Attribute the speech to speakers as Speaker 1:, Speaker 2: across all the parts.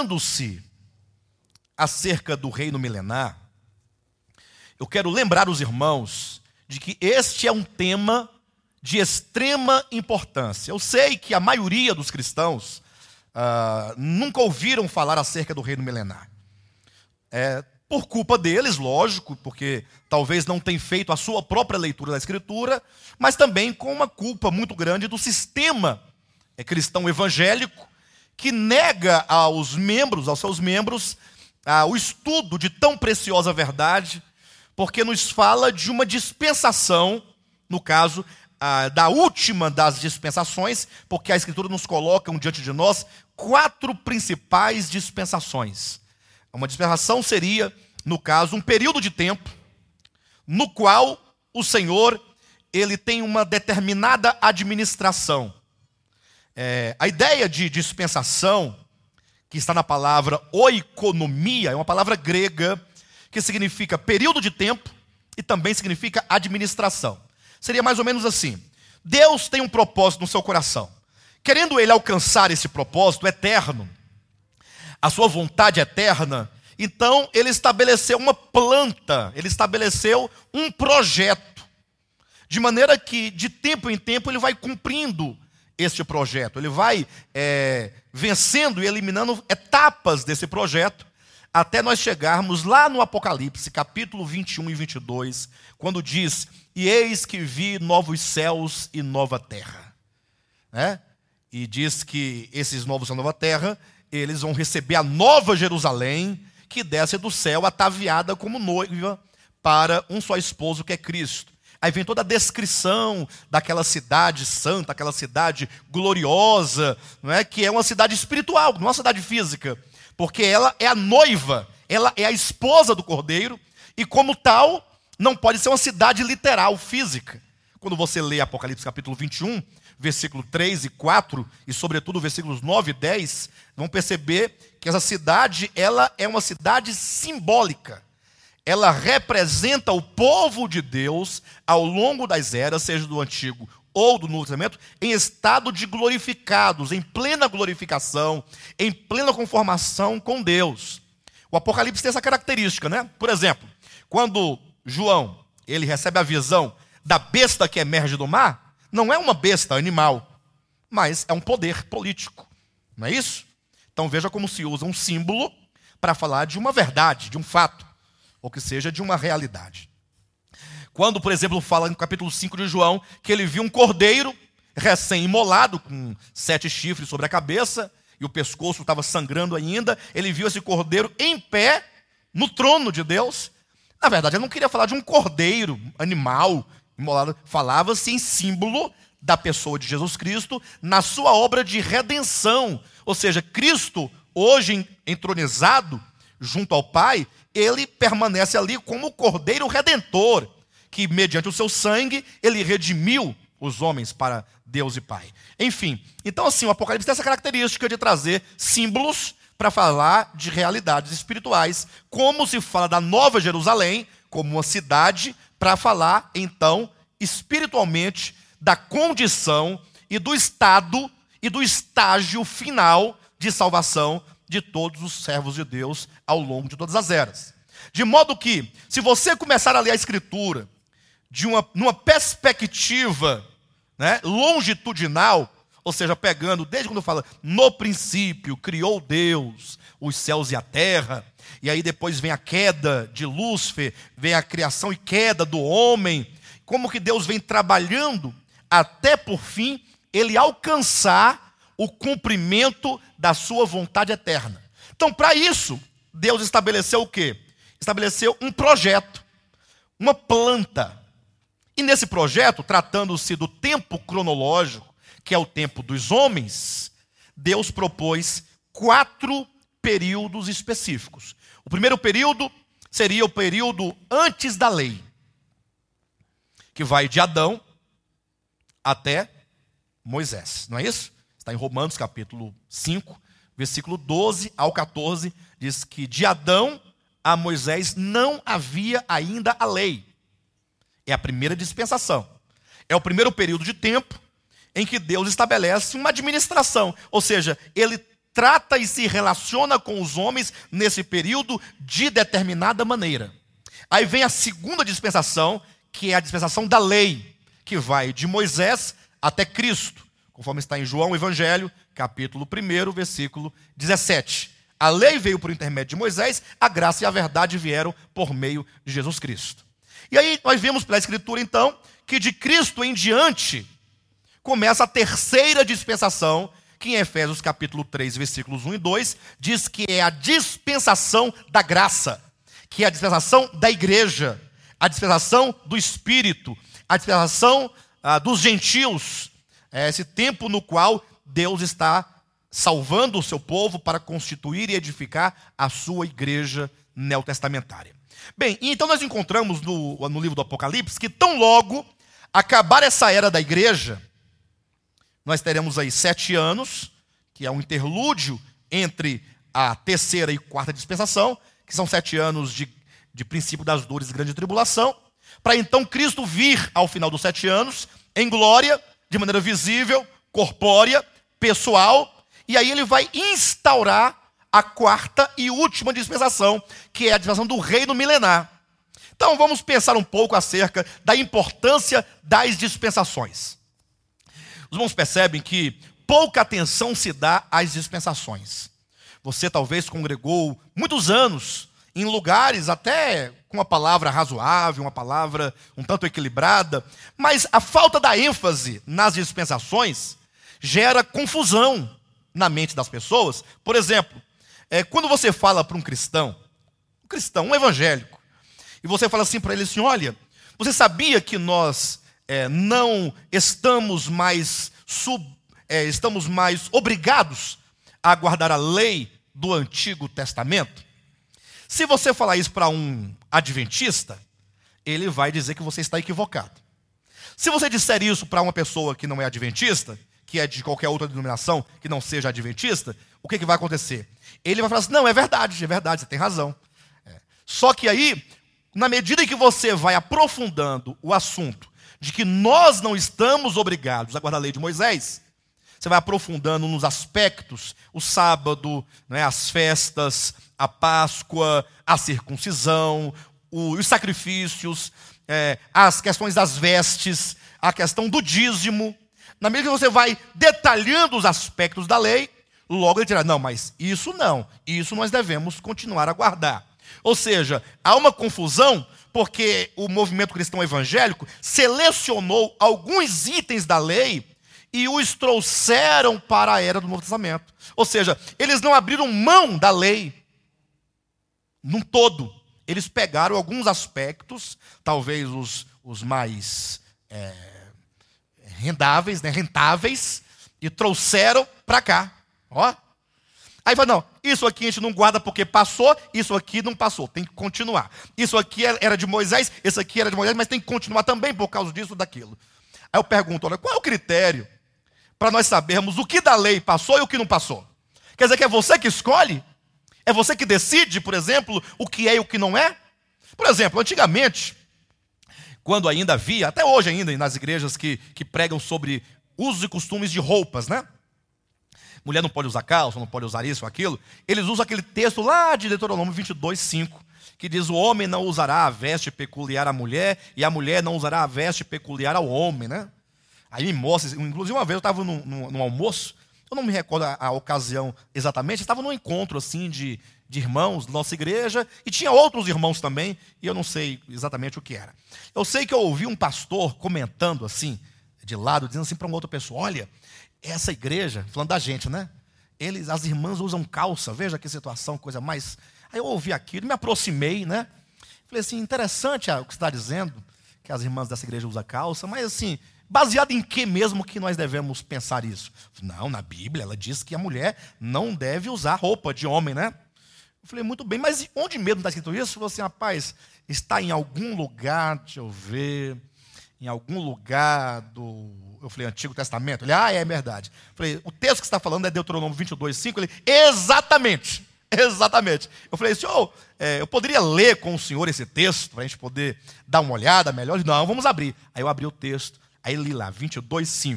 Speaker 1: tratando-se acerca do reino milenar, eu quero lembrar os irmãos de que este é um tema de extrema importância. Eu sei que a maioria dos cristãos nunca ouviram falar acerca do reino milenar. Por culpa deles, lógico, porque talvez não tenham feito a sua própria leitura da Escritura, mas também com uma culpa muito grande do sistema cristão evangélico, que nega aos seus membros, o estudo de tão preciosa verdade, porque nos fala de uma dispensação, no caso, da última das dispensações, porque a Escritura nos coloca diante de nós 4 principais dispensações. Uma dispensação seria, no caso, um período de tempo no qual o Senhor ele tem uma determinada administração. A ideia de dispensação, que está na palavra oikonomia, é uma palavra grega que significa período de tempo e também significa administração. Seria mais ou menos assim: Deus tem um propósito no seu coração. Querendo ele alcançar esse propósito eterno, a sua vontade eterna, então ele estabeleceu uma planta, ele estabeleceu um projeto, de maneira que de tempo em tempo ele vai cumprindo este projeto, ele vai vencendo e eliminando etapas desse projeto, até nós chegarmos lá no Apocalipse, capítulo 21 e 22, quando diz: e eis que vi novos céus e nova terra. E diz que esses novos céus e nova terra, eles vão receber a nova Jerusalém, que desce do céu ataviada como noiva para um só esposo, que é Cristo. Aí vem toda a descrição daquela cidade santa, aquela cidade gloriosa, que é uma cidade espiritual, não é uma cidade física, porque ela é a noiva, ela é a esposa do Cordeiro, e como tal, não pode ser uma cidade literal, física. Quando você lê Apocalipse capítulo 21, versículo 3 e 4, e sobretudo versículos 9 e 10, vão perceber que essa cidade, ela é uma cidade simbólica. Ela representa o povo de Deus ao longo das eras, seja do Antigo ou do Novo Testamento, em estado de glorificados, em plena glorificação, em plena conformação com Deus. O Apocalipse tem essa característica, Por exemplo, quando João, ele recebe a visão da besta que emerge do mar, não é uma besta animal, mas é um poder político, não é isso? Então veja como se usa um símbolo para falar de uma verdade, de um fato, ou que seja, de uma realidade. Quando, por exemplo, fala no capítulo 5 de João, que ele viu um cordeiro recém-imolado, com 7 chifres sobre a cabeça, e o pescoço estava sangrando ainda, ele viu esse cordeiro em pé, no trono de Deus. Na verdade, ele não queria falar de um cordeiro, animal, imolado, falava-se em símbolo da pessoa de Jesus Cristo, na sua obra de redenção. Ou seja, Cristo, hoje entronizado junto ao Pai, ele permanece ali como o Cordeiro Redentor, que mediante o seu sangue, ele redimiu os homens para Deus e Pai. Enfim, então assim, o Apocalipse tem essa característica de trazer símbolos para falar de realidades espirituais, como se fala da Nova Jerusalém, como uma cidade, para falar, então, espiritualmente, da condição e do estado e do estágio final de salvação de todos os servos de Deus ao longo de todas as eras. De modo que, se você começar a ler a Escritura numa perspectiva longitudinal, ou seja, pegando desde quando fala no princípio criou Deus os céus e a terra, e aí depois vem a queda de Lúcifer, vem a criação e queda do homem, como que Deus vem trabalhando até por fim ele alcançar o cumprimento da sua vontade eterna. Então, para isso, Deus estabeleceu o quê? Estabeleceu um projeto, uma planta. E nesse projeto, tratando-se do tempo cronológico, que é o tempo dos homens, Deus propôs 4 períodos específicos. O primeiro período seria o período antes da lei, que vai de Adão até Moisés, não é isso? Está em Romanos capítulo 5, versículo 12 ao 14, diz que de Adão a Moisés não havia ainda a lei. É a primeira dispensação. É o primeiro período de tempo em que Deus estabelece uma administração. Ou seja, ele trata e se relaciona com os homens nesse período de determinada maneira. Aí vem a segunda dispensação, que é a dispensação da lei, que vai de Moisés até Cristo, conforme está em João Evangelho, capítulo 1, versículo 17. A lei veio por intermédio de Moisés, a graça e a verdade vieram por meio de Jesus Cristo. E aí nós vemos pela Escritura, então, que de Cristo em diante começa a terceira dispensação, que em Efésios capítulo 3, versículos 1 e 2, diz que é a dispensação da graça, que é a dispensação da igreja, a dispensação do Espírito, a dispensação dos gentios. É esse tempo no qual Deus está salvando o seu povo para constituir e edificar a sua igreja neotestamentária. Bem, então nós encontramos no livro do Apocalipse que tão logo acabar essa era da igreja, nós teremos aí 7 anos, que é um interlúdio entre a terceira e quarta dispensação, que são 7 anos de princípio das dores e grande tribulação, para então Cristo vir ao final dos 7 anos, em glória, de maneira visível, corpórea, pessoal, e aí ele vai instaurar a quarta e última dispensação, que é a dispensação do reino milenar. Então vamos pensar um pouco acerca da importância das dispensações. Os irmãos percebem que pouca atenção se dá às dispensações. Você talvez congregou muitos anos em lugares até com uma palavra razoável, uma palavra um tanto equilibrada, mas a falta da ênfase nas dispensações gera confusão na mente das pessoas. Por exemplo, quando você fala para um cristão, um evangélico, e você fala assim para ele assim: olha, você sabia que nós não estamos mais obrigados a guardar a lei do Antigo Testamento? Se você falar isso para um adventista, ele vai dizer que você está equivocado. Se você disser isso para uma pessoa que não é adventista, que é de qualquer outra denominação que não seja adventista, o que vai acontecer? Ele vai falar assim: não, é verdade, você tem razão. Só que aí, na medida em que você vai aprofundando o assunto de que nós não estamos obrigados a guardar a lei de Moisés, você vai aprofundando nos aspectos, o sábado, as festas, a Páscoa, a circuncisão, os sacrifícios, as questões das vestes, a questão do dízimo. Na medida que você vai detalhando os aspectos da lei, logo ele dirá: não, mas isso não, isso nós devemos continuar a guardar. Ou seja, há uma confusão porque o movimento cristão evangélico selecionou alguns itens da lei e os trouxeram para a era do Novo Testamento. Ou seja, eles não abriram mão da lei num todo. Eles pegaram alguns aspectos, talvez os mais rentáveis, e trouxeram para cá. Ó. Aí fala: não, isso aqui a gente não guarda porque passou, isso aqui não passou, tem que continuar. Isso aqui era de Moisés, esse aqui era de Moisés, mas tem que continuar também por causa disso ou daquilo. Aí eu pergunto: olha, qual é o critério para nós sabermos o que da lei passou e o que não passou? Quer dizer que é você que escolhe? É você que decide, por exemplo, o que é e o que não é? Por exemplo, antigamente, quando ainda havia, até hoje ainda, nas igrejas que pregam sobre usos e costumes de roupas, né? Mulher não pode usar calça, não pode usar isso ou aquilo. Eles usam aquele texto lá de Deuteronômio 22, 5, que diz: o homem não usará a veste peculiar à mulher, e a mulher não usará a veste peculiar ao homem, né? Aí me mostra, inclusive uma vez eu estava num almoço, eu não me recordo a ocasião exatamente, estava num encontro assim de irmãos da nossa igreja, e tinha outros irmãos também, e eu não sei exatamente o que era. Eu sei que eu ouvi um pastor comentando assim, de lado, dizendo assim para uma outra pessoa: olha, essa igreja, falando da gente, né? As irmãs usam calça, veja que situação, coisa mais... Aí eu ouvi aquilo, me aproximei, né? Falei assim: interessante o que você está dizendo, que as irmãs dessa igreja usam calça, mas assim, baseado em que mesmo que nós devemos pensar isso? Não, na Bíblia ela diz que a mulher não deve usar roupa de homem, né? Eu falei: muito bem, mas onde mesmo está escrito isso? Eu falei assim: rapaz, está em algum lugar, deixa eu ver, em algum lugar eu falei: Antigo Testamento? Ele: é verdade. Eu falei: o texto que você está falando é Deuteronômio 22, 5? Ele: exatamente. Eu falei: senhor, eu poderia ler com o senhor esse texto, para a gente poder dar uma olhada melhor? Ele: não, vamos abrir. Aí eu abri o texto, aí li lá, 22, 5.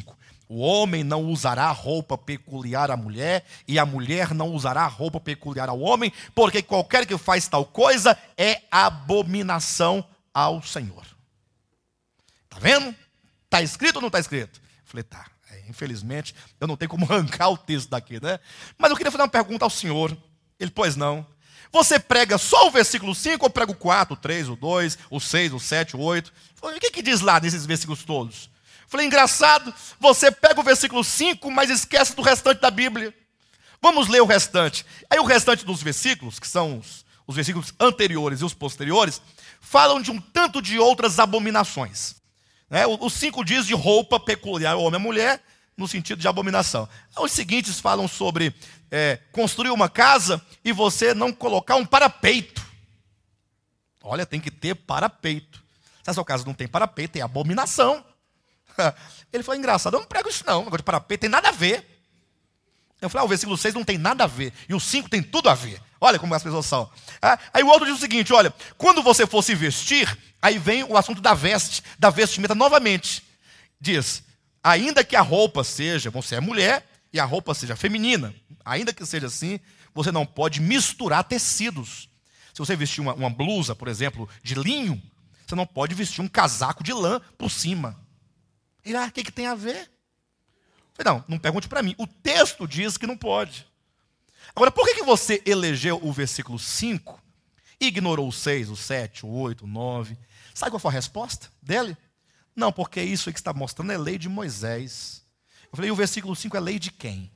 Speaker 1: O homem não usará roupa peculiar à mulher, e a mulher não usará roupa peculiar ao homem, porque qualquer que faz tal coisa é abominação ao Senhor. Está vendo? Está escrito ou não está escrito? Eu falei, tá. Infelizmente, eu não tenho como arrancar o texto daqui, né? Mas eu queria fazer uma pergunta ao senhor. Ele, pois não. Você prega só o versículo 5 ou prega o 4, o 3, o 2, o 6, o 7, o 8? O que diz lá nesses versículos todos? Falei, engraçado, você pega o versículo 5, mas esquece do restante da Bíblia. Vamos ler o restante. Aí o restante dos versículos, que são os versículos anteriores e os posteriores, falam de um tanto de outras abominações. Os 5 diz de roupa peculiar ao homem e à mulher, no sentido de abominação. Os seguintes falam sobre construir uma casa e você não colocar um parapeito. Olha, tem que ter parapeito. Se a sua casa não tem parapeito, tem abominação. Ele falou, engraçado, eu não prego isso não, negócio de parapeito tem nada a ver. Eu falei, o versículo 6 não tem nada a ver, e o 5 tem tudo a ver. Olha como as pessoas são. Aí o outro diz o seguinte, olha, quando você for se vestir, aí vem o assunto da vestimenta novamente. Diz, ainda que a roupa seja, você é mulher, e a roupa seja feminina, ainda que seja assim, você não pode misturar tecidos. Se você vestir uma blusa, por exemplo, de linho, você não pode vestir um casaco de lã por cima. Ele, o que tem a ver? Eu falei, não pergunte para mim. O texto diz que não pode. Agora, por que você elegeu o versículo 5 e ignorou o 6, o 7, o 8, o 9? Sabe qual foi a resposta dele? Não, porque isso aí que está mostrando é lei de Moisés. Eu falei, e o versículo 5 é lei de quem?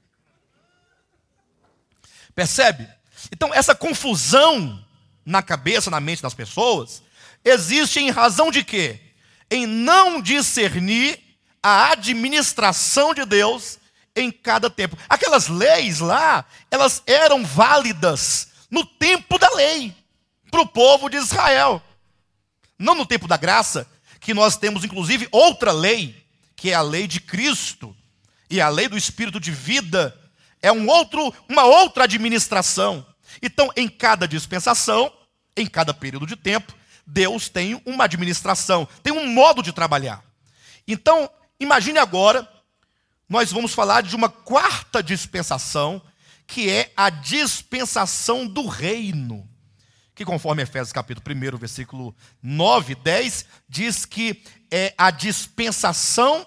Speaker 1: Percebe? Então, essa confusão na cabeça, na mente das pessoas, existe em razão de quê? Em não discernir a administração de Deus em cada tempo. Aquelas leis lá, elas eram válidas no tempo da lei, para o povo de Israel. Não no tempo da graça, que nós temos inclusive outra lei, que é a lei de Cristo, e a lei do Espírito de vida, é uma outra administração. Então, em cada dispensação, em cada período de tempo, Deus tem uma administração, tem um modo de trabalhar. Então, imagine agora, nós vamos falar de uma quarta dispensação, que é a dispensação do reino. Que conforme Efésios capítulo 1, versículo 9 e 10, diz que é a dispensação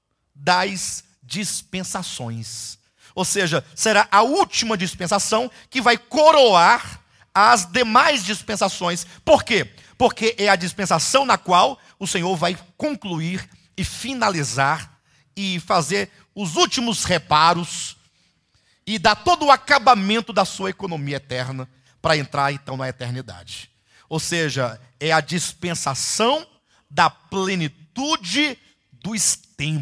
Speaker 1: das dispensações. Ou seja, será a última dispensação que vai coroar as demais dispensações. Por quê? Porque é a dispensação na qual o Senhor vai concluir e finalizar e fazer os últimos reparos e dar todo o acabamento da sua economia eterna para entrar então na eternidade. Ou seja, é a dispensação da plenitude dos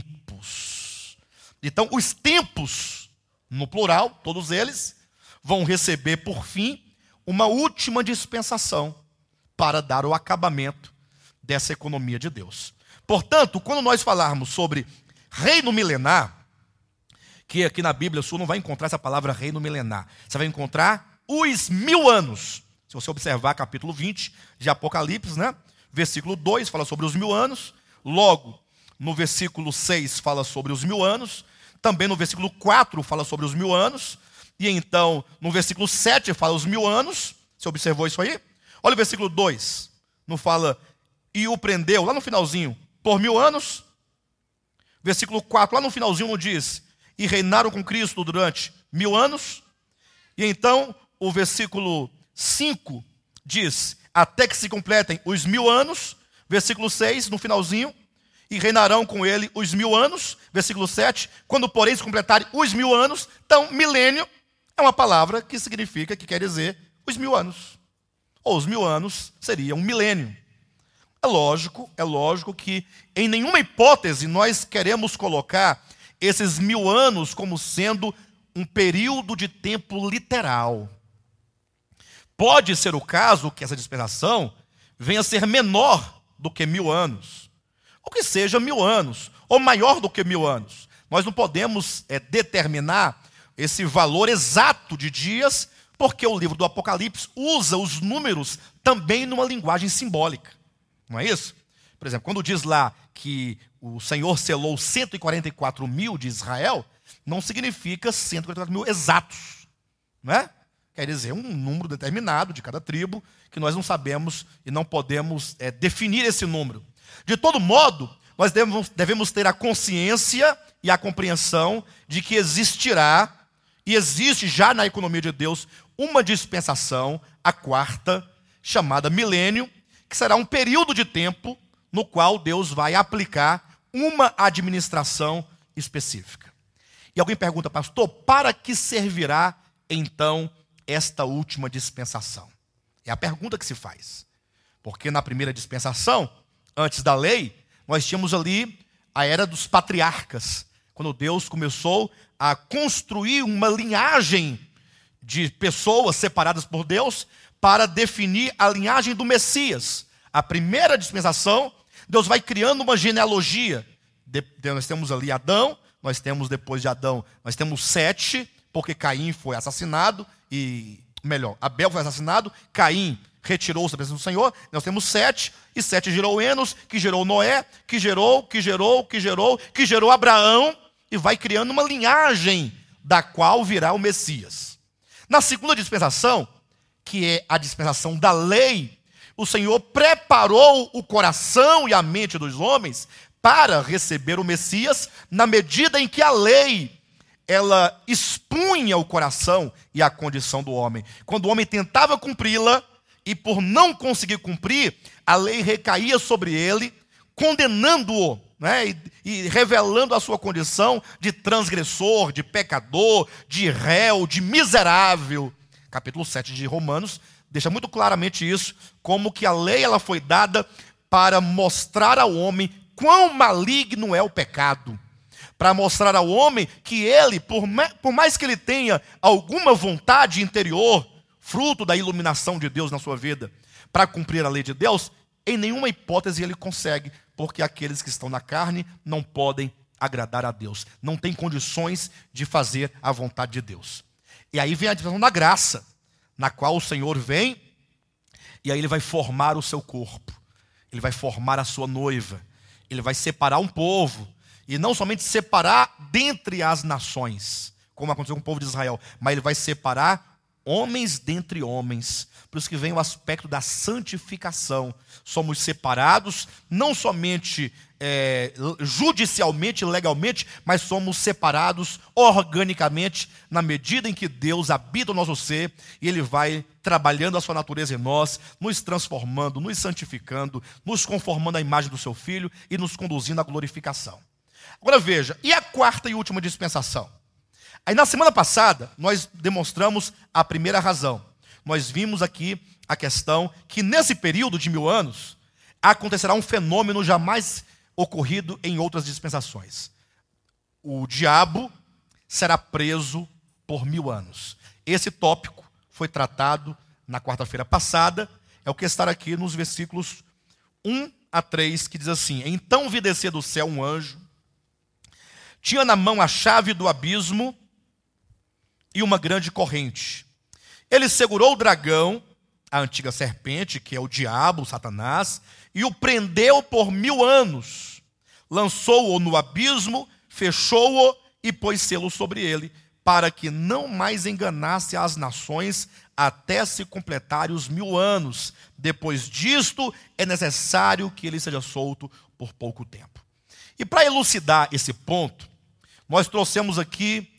Speaker 1: tempos. Então, os tempos, no plural, todos eles, vão receber por fim uma última dispensação para dar o acabamento dessa economia de Deus. Portanto, quando nós falarmos sobre reino milenar, que aqui na Bíblia você não vai encontrar essa palavra reino milenar, você vai encontrar os 1000 anos. Se você observar capítulo 20 de Apocalipse, né? Versículo 2 fala sobre os 1000 anos, logo no versículo 6 fala sobre os 1000 anos, também no versículo 4 fala sobre os 1000 anos, e então no versículo 7 fala os 1000 anos. Você observou isso aí? Olha o versículo 2, não fala, e o prendeu, lá no finalzinho, por 1000 anos. Versículo 4, lá no finalzinho não diz, e reinaram com Cristo durante 1000 anos. E então o versículo 5 diz, até que se completem os 1000 anos. Versículo 6, no finalzinho, e reinarão com ele os 1000 anos. Versículo 7, quando porém se completarem os 1000 anos. Então, milênio é uma palavra que significa, que quer dizer, os 1000 anos. Ou os 1000 anos seria um milênio. É lógico que em nenhuma hipótese nós queremos colocar esses 1000 anos como sendo um período de tempo literal. Pode ser o caso que essa dispensação venha a ser menor do que 1000 anos, ou que seja 1000 anos, ou maior do que 1000 anos. Nós não podemos determinar esse valor exato de dias, porque o livro do Apocalipse usa os números também numa linguagem simbólica. Não é isso? Por exemplo, quando diz lá que o Senhor selou 144 mil de Israel, não significa 144 mil exatos, não é? Quer dizer, um número determinado de cada tribo, que nós não sabemos e não podemos definir esse número. De todo modo, nós devemos ter a consciência e a compreensão de que existirá, e existe já na economia de Deus, uma dispensação, a quarta, chamada milênio, que será um período de tempo no qual Deus vai aplicar uma administração específica. E alguém pergunta, pastor, para que servirá então esta última dispensação? É a pergunta que se faz. Porque na primeira dispensação, antes da lei, nós tínhamos ali a era dos patriarcas, quando Deus começou a construir uma linhagem de pessoas separadas por Deus para definir a linhagem do Messias. A primeira dispensação, Deus vai criando uma genealogia. Nós temos ali Adão, nós temos depois de Adão, nós temos Sete, porque Caim foi assassinado, Abel foi assassinado, Caim retirou-se da presença do Senhor, nós temos Sete, e Sete gerou Enos, que gerou Noé, que gerou Abraão, e vai criando uma linhagem da qual virá o Messias. Na segunda dispensação, que é a dispensação da lei, o Senhor preparou o coração e a mente dos homens para receber o Messias, na medida em que a lei, ela expunha o coração e a condição do homem. Quando o homem tentava cumpri-la, e por não conseguir cumprir, a lei recaía sobre ele, condenando-o, né, e revelando a sua condição de transgressor, de pecador, de réu, de miserável. Capítulo 7 de Romanos deixa muito claramente isso, como que a lei ela foi dada para mostrar ao homem quão maligno é o pecado, para mostrar ao homem que ele, por mais que ele tenha alguma vontade interior, fruto da iluminação de Deus na sua vida, para cumprir a lei de Deus, em nenhuma hipótese ele consegue, porque aqueles que estão na carne não podem agradar a Deus, não têm condições de fazer a vontade de Deus. E aí vem a dispensação da graça, na qual o Senhor vem, e aí ele vai formar o seu corpo, ele vai formar a sua noiva, ele vai separar um povo, e não somente separar dentre as nações, como aconteceu com o povo de Israel, mas ele vai separar homens dentre homens. Por isso que vem o aspecto da santificação. Somos separados, não somente judicialmente, legalmente, mas somos separados organicamente, na medida em que Deus habita o nosso ser, e Ele vai trabalhando a sua natureza em nós, nos transformando, nos santificando, nos conformando à imagem do seu Filho, e nos conduzindo à glorificação. Agora veja, e a quarta e última dispensação? Aí na semana passada, nós demonstramos a primeira razão. Nós vimos aqui a questão que nesse período de 1000 anos, acontecerá um fenômeno jamais ocorrido em outras dispensações. O diabo será preso por 1000 anos. Esse tópico foi tratado na quarta-feira passada, é o que está aqui nos versículos 1 a 3, que diz assim: Então vi descer do céu um anjo, tinha na mão a chave do abismo e uma grande corrente. Ele segurou o dragão, a antiga serpente, que é o diabo, Satanás, e o prendeu por 1000 anos. Lançou-o no abismo, fechou-o e pôs selo sobre ele, para que não mais enganasse as nações até se completarem os 1000 anos. Depois disto, é necessário que ele seja solto por pouco tempo. E para elucidar esse ponto, nós trouxemos aqui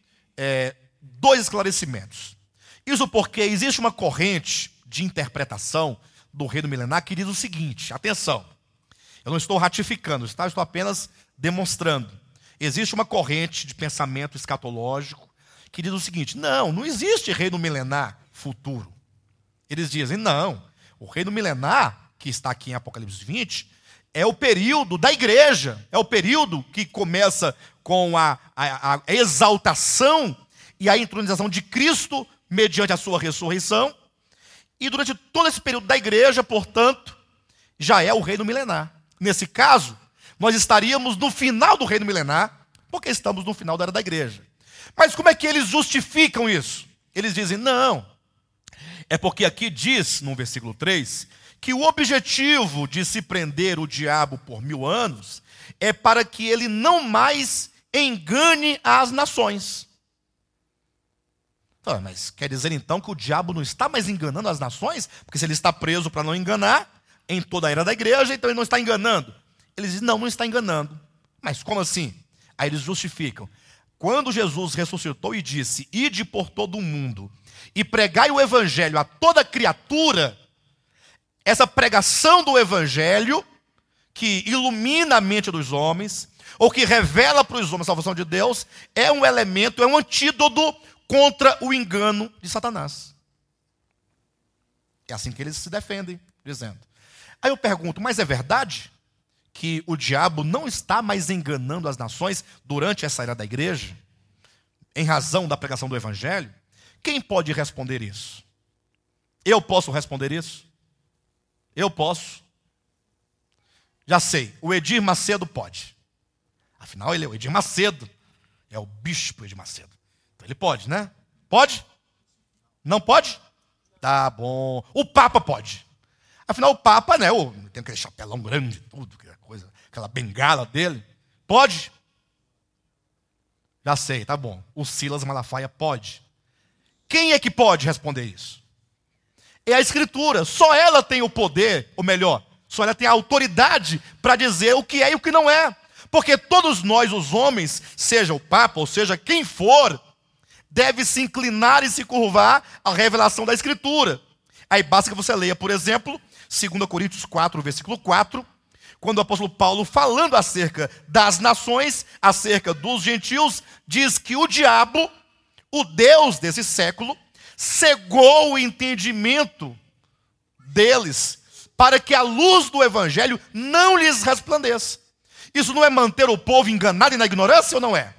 Speaker 1: 2 esclarecimentos. Isso porque existe uma corrente de interpretação do reino milenar que diz o seguinte, atenção, eu não estou ratificando, tá? Estou apenas demonstrando. Existe uma corrente de pensamento escatológico que diz o seguinte: não existe reino milenar futuro. Eles dizem, não, o reino milenar, que está aqui em Apocalipse 20, é o período da igreja, é o período que começa com a exaltação e a entronização de Cristo mediante a sua ressurreição, e durante todo esse período da igreja, portanto, já é o reino milenar. Nesse caso, nós estaríamos no final do reino milenar, porque estamos no final da era da igreja. Mas como é que eles justificam isso? Eles dizem, não, É porque aqui diz, no versículo 3, que o objetivo de se prender o diabo por 1000 anos é para que ele não mais engane as nações. Mas quer dizer então que o diabo não está mais enganando as nações? Porque se ele está preso para não enganar, em toda a era da igreja, então ele não está enganando. Eles dizem, não está enganando. Mas como assim? Aí eles justificam. Quando Jesus ressuscitou e disse, ide por todo o mundo e pregai o evangelho a toda criatura, essa pregação do evangelho, que ilumina a mente dos homens, ou que revela para os homens a salvação de Deus, é um elemento, é um antídoto contra o engano de Satanás. É assim que eles se defendem, dizendo. Aí eu pergunto, mas é verdade que o diabo não está mais enganando as nações durante essa era da igreja, em razão da pregação do evangelho? Quem pode responder isso? Eu posso responder isso? Eu posso. Já sei, o Edir Macedo pode. Afinal, ele é o Edir Macedo, é o bispo Edir Macedo. Então ele pode, né? Pode? Não pode? Tá bom. O Papa pode. Afinal, o Papa, né? Tem aquele chapelão grande, tudo, aquela bengala dele. Pode? Já sei, tá bom. O Silas Malafaia pode. Quem é que pode responder isso? É a Escritura. Só ela tem o poder, ou melhor, só ela tem a autoridade para dizer o que é e o que não é. Porque todos nós, os homens, seja o Papa, ou seja quem for, deve se inclinar e se curvar à revelação da Escritura. Aí basta que você leia, por exemplo, 2 Coríntios 4, versículo 4, quando o apóstolo Paulo, falando acerca das nações, acerca dos gentios, diz que o diabo, o Deus desse século, cegou o entendimento deles, para que a luz do evangelho não lhes resplandeça. Isso não é manter o povo enganado e na ignorância ou não é?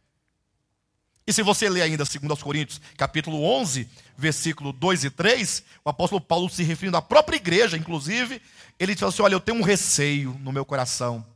Speaker 1: E se você ler ainda 2 Coríntios, capítulo 11, versículo 2 e 3, o apóstolo Paulo, se referindo à própria igreja, inclusive, ele diz assim, olha, eu tenho um receio no meu coração.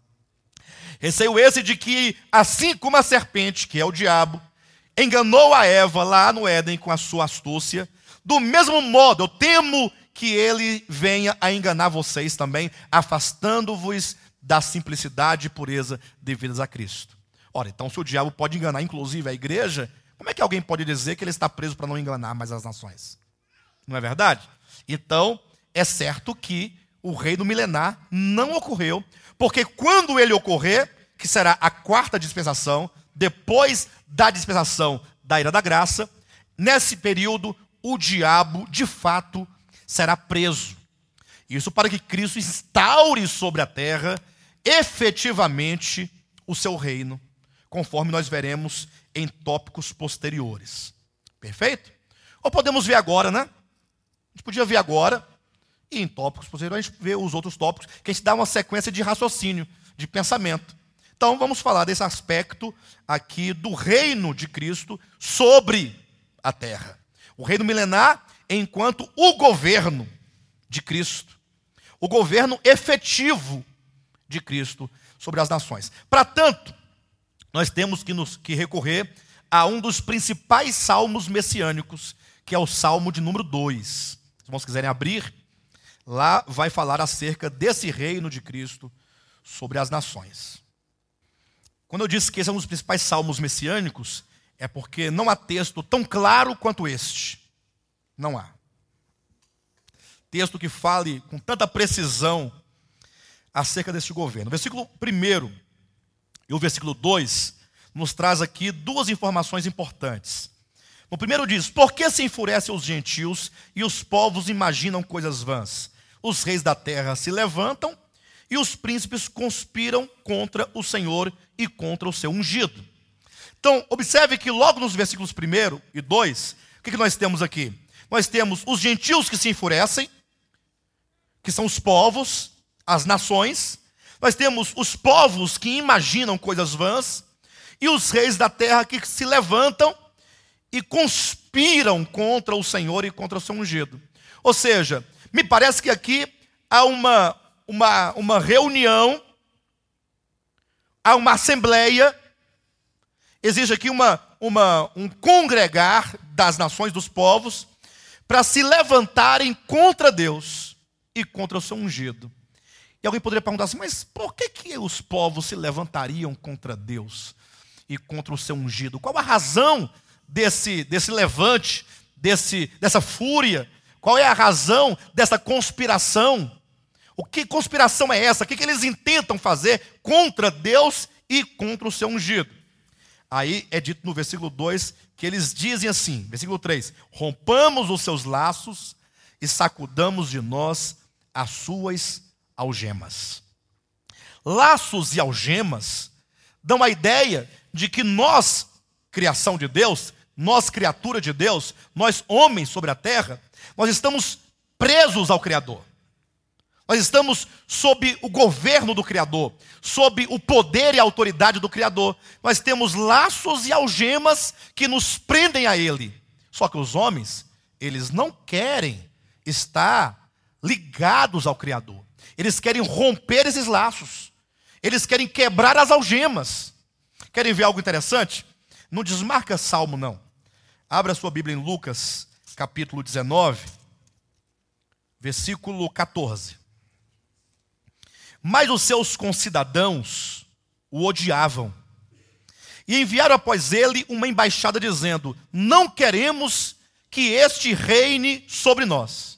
Speaker 1: Receio esse de que, assim como a serpente, que é o diabo, enganou a Eva lá no Éden com a sua astúcia, do mesmo modo, eu temo que ele venha a enganar vocês também, afastando-vos da simplicidade e pureza devidas a Cristo. Ora, então se o diabo pode enganar inclusive a igreja, como é que alguém pode dizer que ele está preso para não enganar mais as nações? Não é verdade? Então, é certo que o reino milenar não ocorreu, porque quando ele ocorrer, que será a 4ª dispensação, depois da dispensação da era da graça, nesse período o diabo, de fato, será preso. Isso para que Cristo instaure sobre a terra, efetivamente, o seu reino, conforme nós veremos em tópicos posteriores. Perfeito? Ou podemos ver agora, né? A gente podia ver agora, e em tópicos posteriores a gente vê os outros tópicos, que a gente dá uma sequência de raciocínio, de pensamento. Então vamos falar desse aspecto aqui do reino de Cristo sobre a terra. O reino milenar enquanto o governo de Cristo. O governo efetivo de Cristo sobre as nações. Para tanto, nós temos que recorrer a um dos principais salmos messiânicos, que é o Salmo de número 2. Se vocês quiserem abrir, lá vai falar acerca desse reino de Cristo sobre as nações. Quando eu disse que esse é um dos principais salmos messiânicos, é porque não há texto tão claro quanto este. Não há. Texto que fale com tanta precisão acerca deste governo. O versículo 1 e o versículo 2 nos traz aqui duas informações importantes. No primeiro diz, por que se enfurecem os gentios e os povos imaginam coisas vãs? Os reis da terra se levantam e os príncipes conspiram contra o Senhor e contra o seu ungido. Então, observe que logo nos versículos 1 e 2, o que nós temos aqui? Nós temos os gentios que se enfurecem, que são os povos, as nações. Nós temos os povos que imaginam coisas vãs e os reis da terra que se levantam e conspiram contra o Senhor e contra o seu ungido. Ou seja, me parece que aqui há uma reunião, há uma assembleia, existe aqui um congregar das nações, dos povos, para se levantarem contra Deus e contra o seu ungido. E alguém poderia perguntar assim, mas por que os povos se levantariam contra Deus e contra o seu ungido? Qual a razão desse levante, dessa fúria? Qual é a razão dessa conspiração? Que conspiração é essa? O que eles intentam fazer contra Deus e contra o seu ungido? Aí é dito no versículo 2 que eles dizem assim, versículo 3, rompamos os seus laços e sacudamos de nós as suas algemas. Laços e algemas dão a ideia de que nós, criação de Deus, nós, criatura de Deus, nós, homens sobre a terra, nós estamos presos ao Criador. Nós estamos sob o governo do Criador, sob o poder e a autoridade do Criador. Nós temos laços e algemas que nos prendem a Ele. Só que os homens, eles não querem estar ligados ao Criador. Eles querem romper esses laços. Eles querem quebrar as algemas. Querem ver algo interessante? Não desmarca Salmo, não. Abra a sua Bíblia em Lucas, capítulo 19, versículo 14. Mas os seus concidadãos o odiavam e enviaram após ele uma embaixada dizendo, não queremos que este reine sobre nós.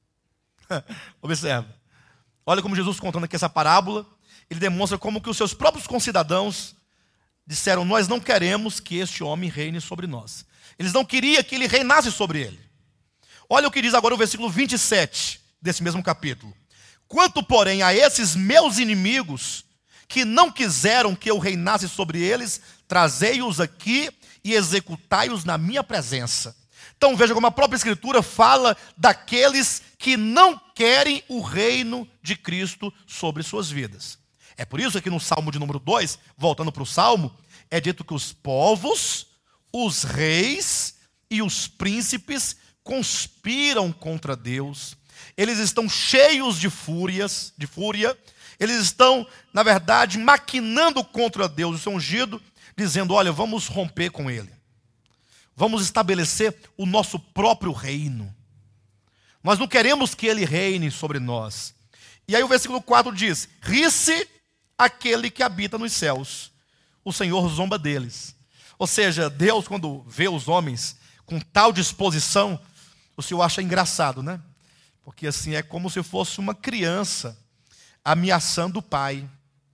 Speaker 1: Observa. Olha como Jesus, contando aqui essa parábola, ele demonstra como que os seus próprios concidadãos disseram, nós não queremos que este homem reine sobre nós. Eles não queriam que ele reinasse sobre ele. Olha o que diz agora o versículo 27 desse mesmo capítulo. Quanto, porém, a esses meus inimigos, que não quiseram que eu reinasse sobre eles, trazei-os aqui e executai-os na minha presença. Então veja como a própria Escritura fala daqueles que não querem o reino de Cristo sobre suas vidas. É por isso que no Salmo de número 2, voltando para o Salmo, é dito que os povos, os reis e os príncipes conspiram contra Deus. Eles estão cheios de fúria, eles estão, na verdade, maquinando contra Deus, o seu ungido, dizendo, olha, vamos romper com ele. Vamos estabelecer o nosso próprio reino. Nós não queremos que ele reine sobre nós. E aí o versículo 4 diz, ri-se aquele que habita nos céus. O Senhor zomba deles. Ou seja, Deus, quando vê os homens com tal disposição, o Senhor acha engraçado, né? Porque assim, é como se fosse uma criança ameaçando o pai.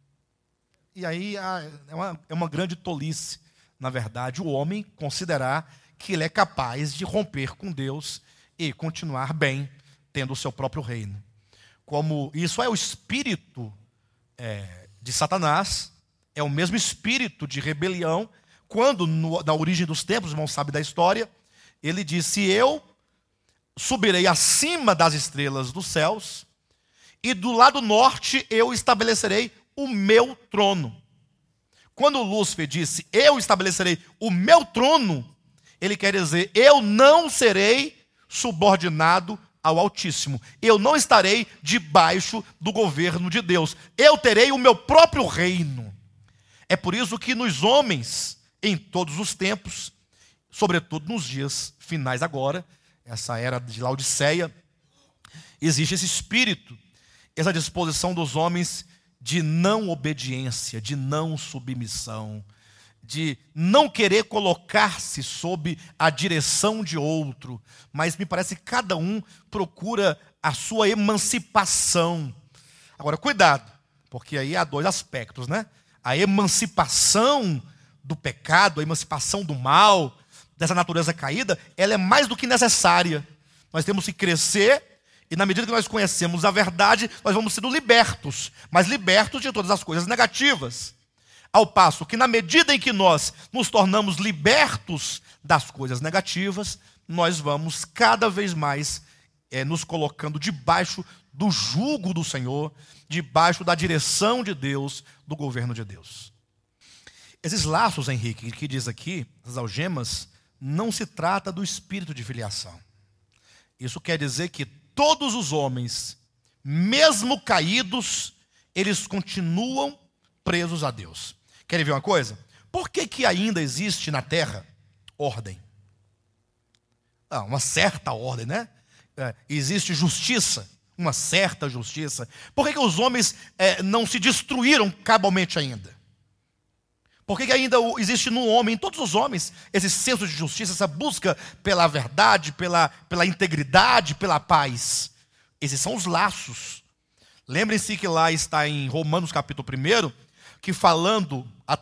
Speaker 1: E aí é uma grande tolice, na verdade, o homem considerar que ele é capaz de romper com Deus e continuar bem, tendo o seu próprio reino. Como isso é o espírito de Satanás, é o mesmo espírito de rebelião, quando na origem dos tempos, o irmão sabe da história, ele disse, eu subirei acima das estrelas dos céus, e do lado norte eu estabelecerei o meu trono. Quando Lúcifer disse, eu estabelecerei o meu trono, ele quer dizer, eu não serei subordinado ao Altíssimo. Eu não estarei debaixo do governo de Deus. Eu terei o meu próprio reino. É por isso que nos homens, em todos os tempos, sobretudo nos dias finais agora, essa era de Laodiceia, existe esse espírito, essa disposição dos homens de não obediência, de não submissão, de não querer colocar-se sob a direção de outro, mas me parece que cada um procura a sua emancipação. Agora, cuidado, porque aí há dois aspectos, né? A emancipação do pecado, a emancipação do mal, dessa natureza caída, ela é mais do que necessária. Nós temos que crescer e na medida que nós conhecemos a verdade, nós vamos sendo libertos, mas libertos de todas as coisas negativas. Ao passo que na medida em que nós nos tornamos libertos das coisas negativas, nós vamos cada vez mais nos colocando debaixo do jugo do Senhor, debaixo da direção de Deus, do governo de Deus. Esses laços, Henrique, que diz aqui, as algemas, não se trata do espírito de filiação. Isso quer dizer que todos os homens, mesmo caídos, eles continuam presos a Deus. Querem ver uma coisa? Por que ainda existe na terra ordem? Uma certa ordem, né? Existe justiça, uma certa justiça. Por que os homens não se destruíram cabalmente ainda? Por que ainda existe no homem, em todos os homens, esse senso de justiça, essa busca pela verdade, pela integridade, pela paz? Esses são os laços. Lembrem-se que lá está em Romanos capítulo 1, que falando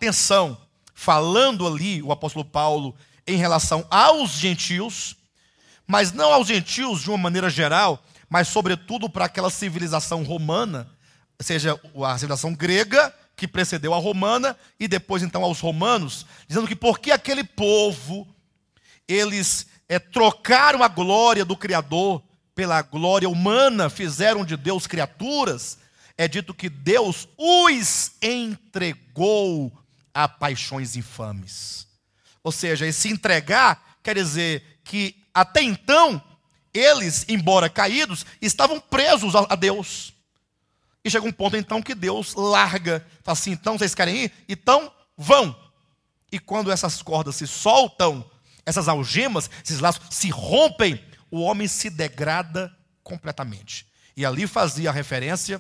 Speaker 1: ali o apóstolo Paulo em relação aos gentios, mas não aos gentios de uma maneira geral, mas sobretudo para aquela civilização romana, ou seja, a civilização grega, que precedeu a romana, e depois então aos romanos, dizendo que porque aquele povo, eles trocaram a glória do Criador pela glória humana, fizeram de Deus criaturas, é dito que Deus os entregou a paixões infames. Ou seja, esse entregar quer dizer que até então, eles, embora caídos, estavam presos a Deus. E chega um ponto então que Deus larga, fala assim, então vocês querem ir? Então vão. E quando essas cordas se soltam, essas algemas, esses laços se rompem, o homem se degrada completamente. E ali fazia referência,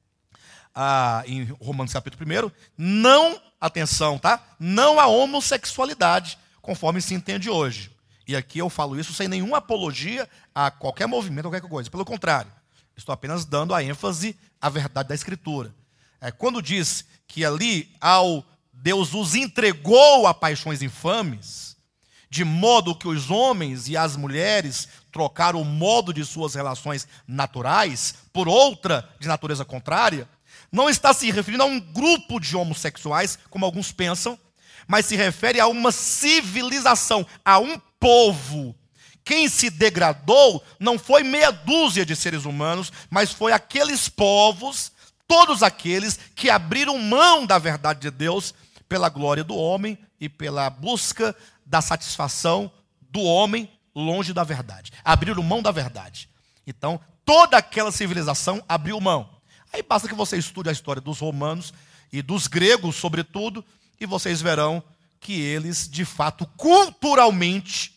Speaker 1: em Romanos capítulo 1, não, atenção, tá? Não a homossexualidade, conforme se entende hoje. E aqui eu falo isso sem nenhuma apologia a qualquer movimento, qualquer coisa. Pelo contrário, estou apenas dando a ênfase à verdade da Escritura. Quando diz que ali, Deus os entregou a paixões infames, de modo que os homens e as mulheres trocaram o modo de suas relações naturais por outra de natureza contrária, não está se referindo a um grupo de homossexuais, como alguns pensam, mas se refere a uma civilização, a um povo. Quem se degradou não foi meia dúzia de seres humanos, mas foi aqueles povos, todos aqueles que abriram mão da verdade de Deus pela glória do homem e pela busca da satisfação do homem longe da verdade. Abriram mão da verdade. Então, toda aquela civilização abriu mão. Aí basta que você estude a história dos romanos e dos gregos, sobretudo, e vocês verão que eles, de fato, culturalmente,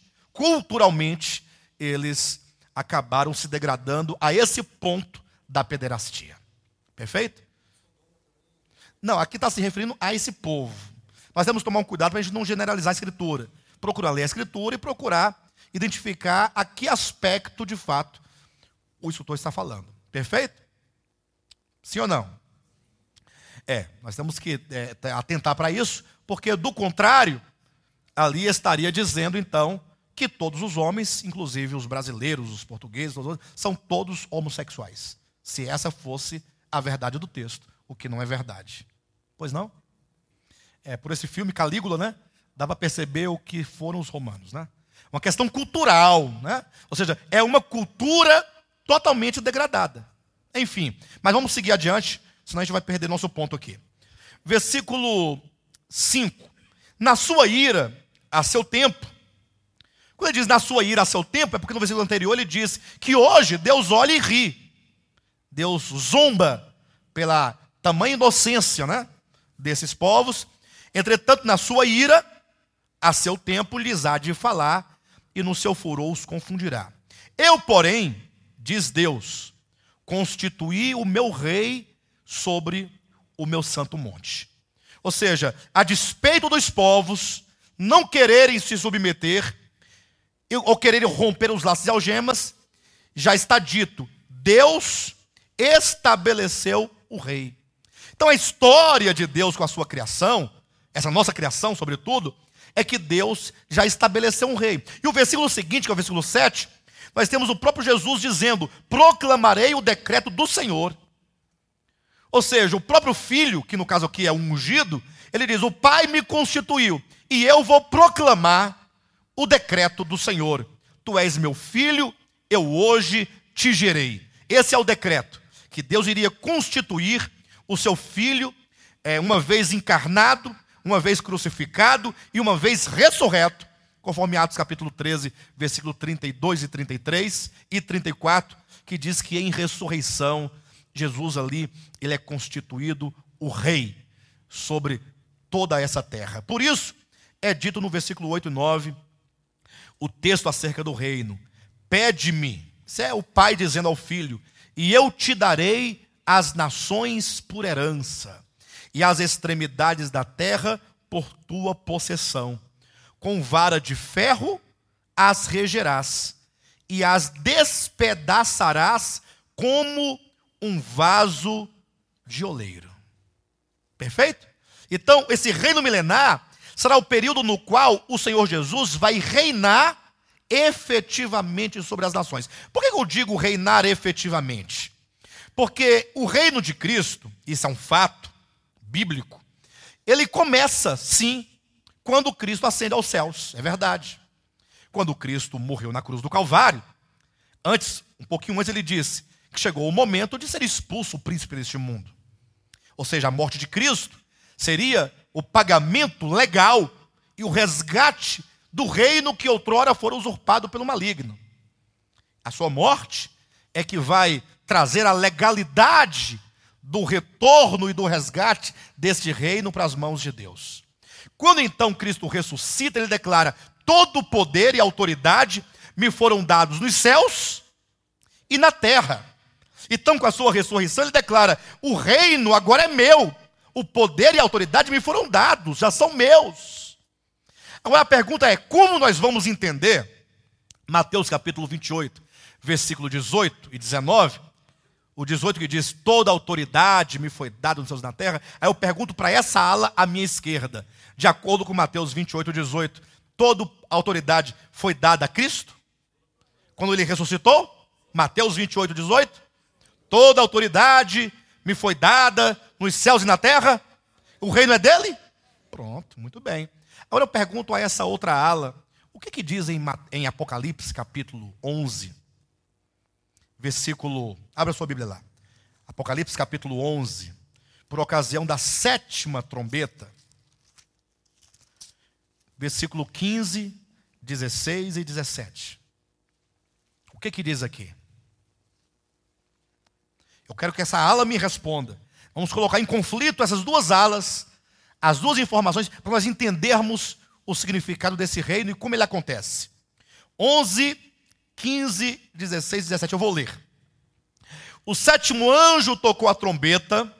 Speaker 1: eles acabaram se degradando a esse ponto da pederastia. Perfeito? Não, aqui está se referindo a esse povo. Nós temos que tomar um cuidado para a gente não generalizar a Escritura. Procurar ler a Escritura e procurar identificar a que aspecto, de fato, o instrutor está falando. Perfeito? Sim ou não? Nós temos que atentar para isso, porque, do contrário, ali estaria dizendo, então, que todos os homens, inclusive os brasileiros, os portugueses, são todos homossexuais. Se essa fosse a verdade do texto, o que não é verdade. Pois não? Por esse filme Calígula, né? Dá para perceber o que foram os romanos, né? Uma questão cultural, né? Ou seja, é uma cultura totalmente degradada. Enfim, mas vamos seguir adiante, senão a gente vai perder nosso ponto aqui. Versículo 5. Na sua ira, a seu tempo. Quando ele diz na sua ira, a seu tempo, é porque no versículo anterior ele diz que hoje Deus olha e ri. Deus zomba pela tamanha inocência, né, desses povos. Entretanto, na sua ira, a seu tempo lhes há de falar, e no seu furor os confundirá. Eu, porém, diz Deus, constituí o meu rei sobre o meu santo monte. Ou seja, a despeito dos povos não quererem se submeter, ou quererem romper os laços e algemas, já está dito, Deus estabeleceu o rei. Então a história de Deus com a sua criação, essa nossa criação sobretudo, é que Deus já estabeleceu um rei. E o versículo seguinte, que é o versículo 7, nós temos o próprio Jesus dizendo, proclamarei o decreto do Senhor. Ou seja, o próprio filho, que no caso aqui é o ungido, ele diz, o Pai me constituiu, e eu vou proclamar o decreto do Senhor. Tu és meu filho, eu hoje te gerei. Esse é o decreto, que Deus iria constituir o seu filho, uma vez encarnado, uma vez crucificado e uma vez ressurreto, conforme Atos capítulo 13, versículo 32 e 33 e 34, que diz que em ressurreição, Jesus ali, ele é constituído o rei sobre toda essa terra. Por isso, é dito no versículo 8 e 9, o texto acerca do reino. pede-me, isso é o pai dizendo ao filho, e eu te darei as nações por herança, e as extremidades da terra por tua possessão. Com vara de ferro as regerás, e as despedaçarás como um vaso de oleiro. Perfeito? Então, esse reino milenar será o período no qual o Senhor Jesus vai reinar efetivamente sobre as nações. Por que eu digo reinar efetivamente? Porque o reino de Cristo, isso é um fato bíblico, ele começa, sim, quando Cristo ascende aos céus, é verdade. Quando Cristo morreu na cruz do Calvário, um pouquinho antes ele disse que chegou o momento de ser expulso o príncipe deste mundo. Ou seja, a morte de Cristo seria o pagamento legal e o resgate do reino que outrora fora usurpado pelo maligno. A sua morte é que vai trazer a legalidade do retorno e do resgate deste reino para as mãos de Deus. Quando então Cristo ressuscita, ele declara: todo poder e autoridade me foram dados nos céus e na terra. Então, com a sua ressurreição, ele declara: o reino agora é meu, o poder e a autoridade me foram dados, já são meus. Agora a pergunta é: como nós vamos entender Mateus capítulo 28, versículo 18 e 19, o 18 que diz: toda autoridade me foi dada nos céus e na terra. Aí eu pergunto para essa ala à minha esquerda, de acordo com Mateus 28, 18, toda autoridade foi dada a Cristo? Quando ele ressuscitou? Mateus 28, 18, toda autoridade me foi dada nos céus e na terra, o reino é dele? Pronto, muito bem. Agora eu pergunto a essa outra ala, o que diz em Apocalipse capítulo 11, versículo, abra sua Bíblia lá, Apocalipse capítulo 11, por ocasião da 7ª trombeta, versículo 15, 16 e 17. O que diz aqui? Eu quero que essa ala me responda. Vamos colocar em conflito essas duas alas, as duas informações, para nós entendermos o significado desse reino e como ele acontece. 11, 15, 16 e 17, eu vou ler. O 7º anjo tocou a trombeta,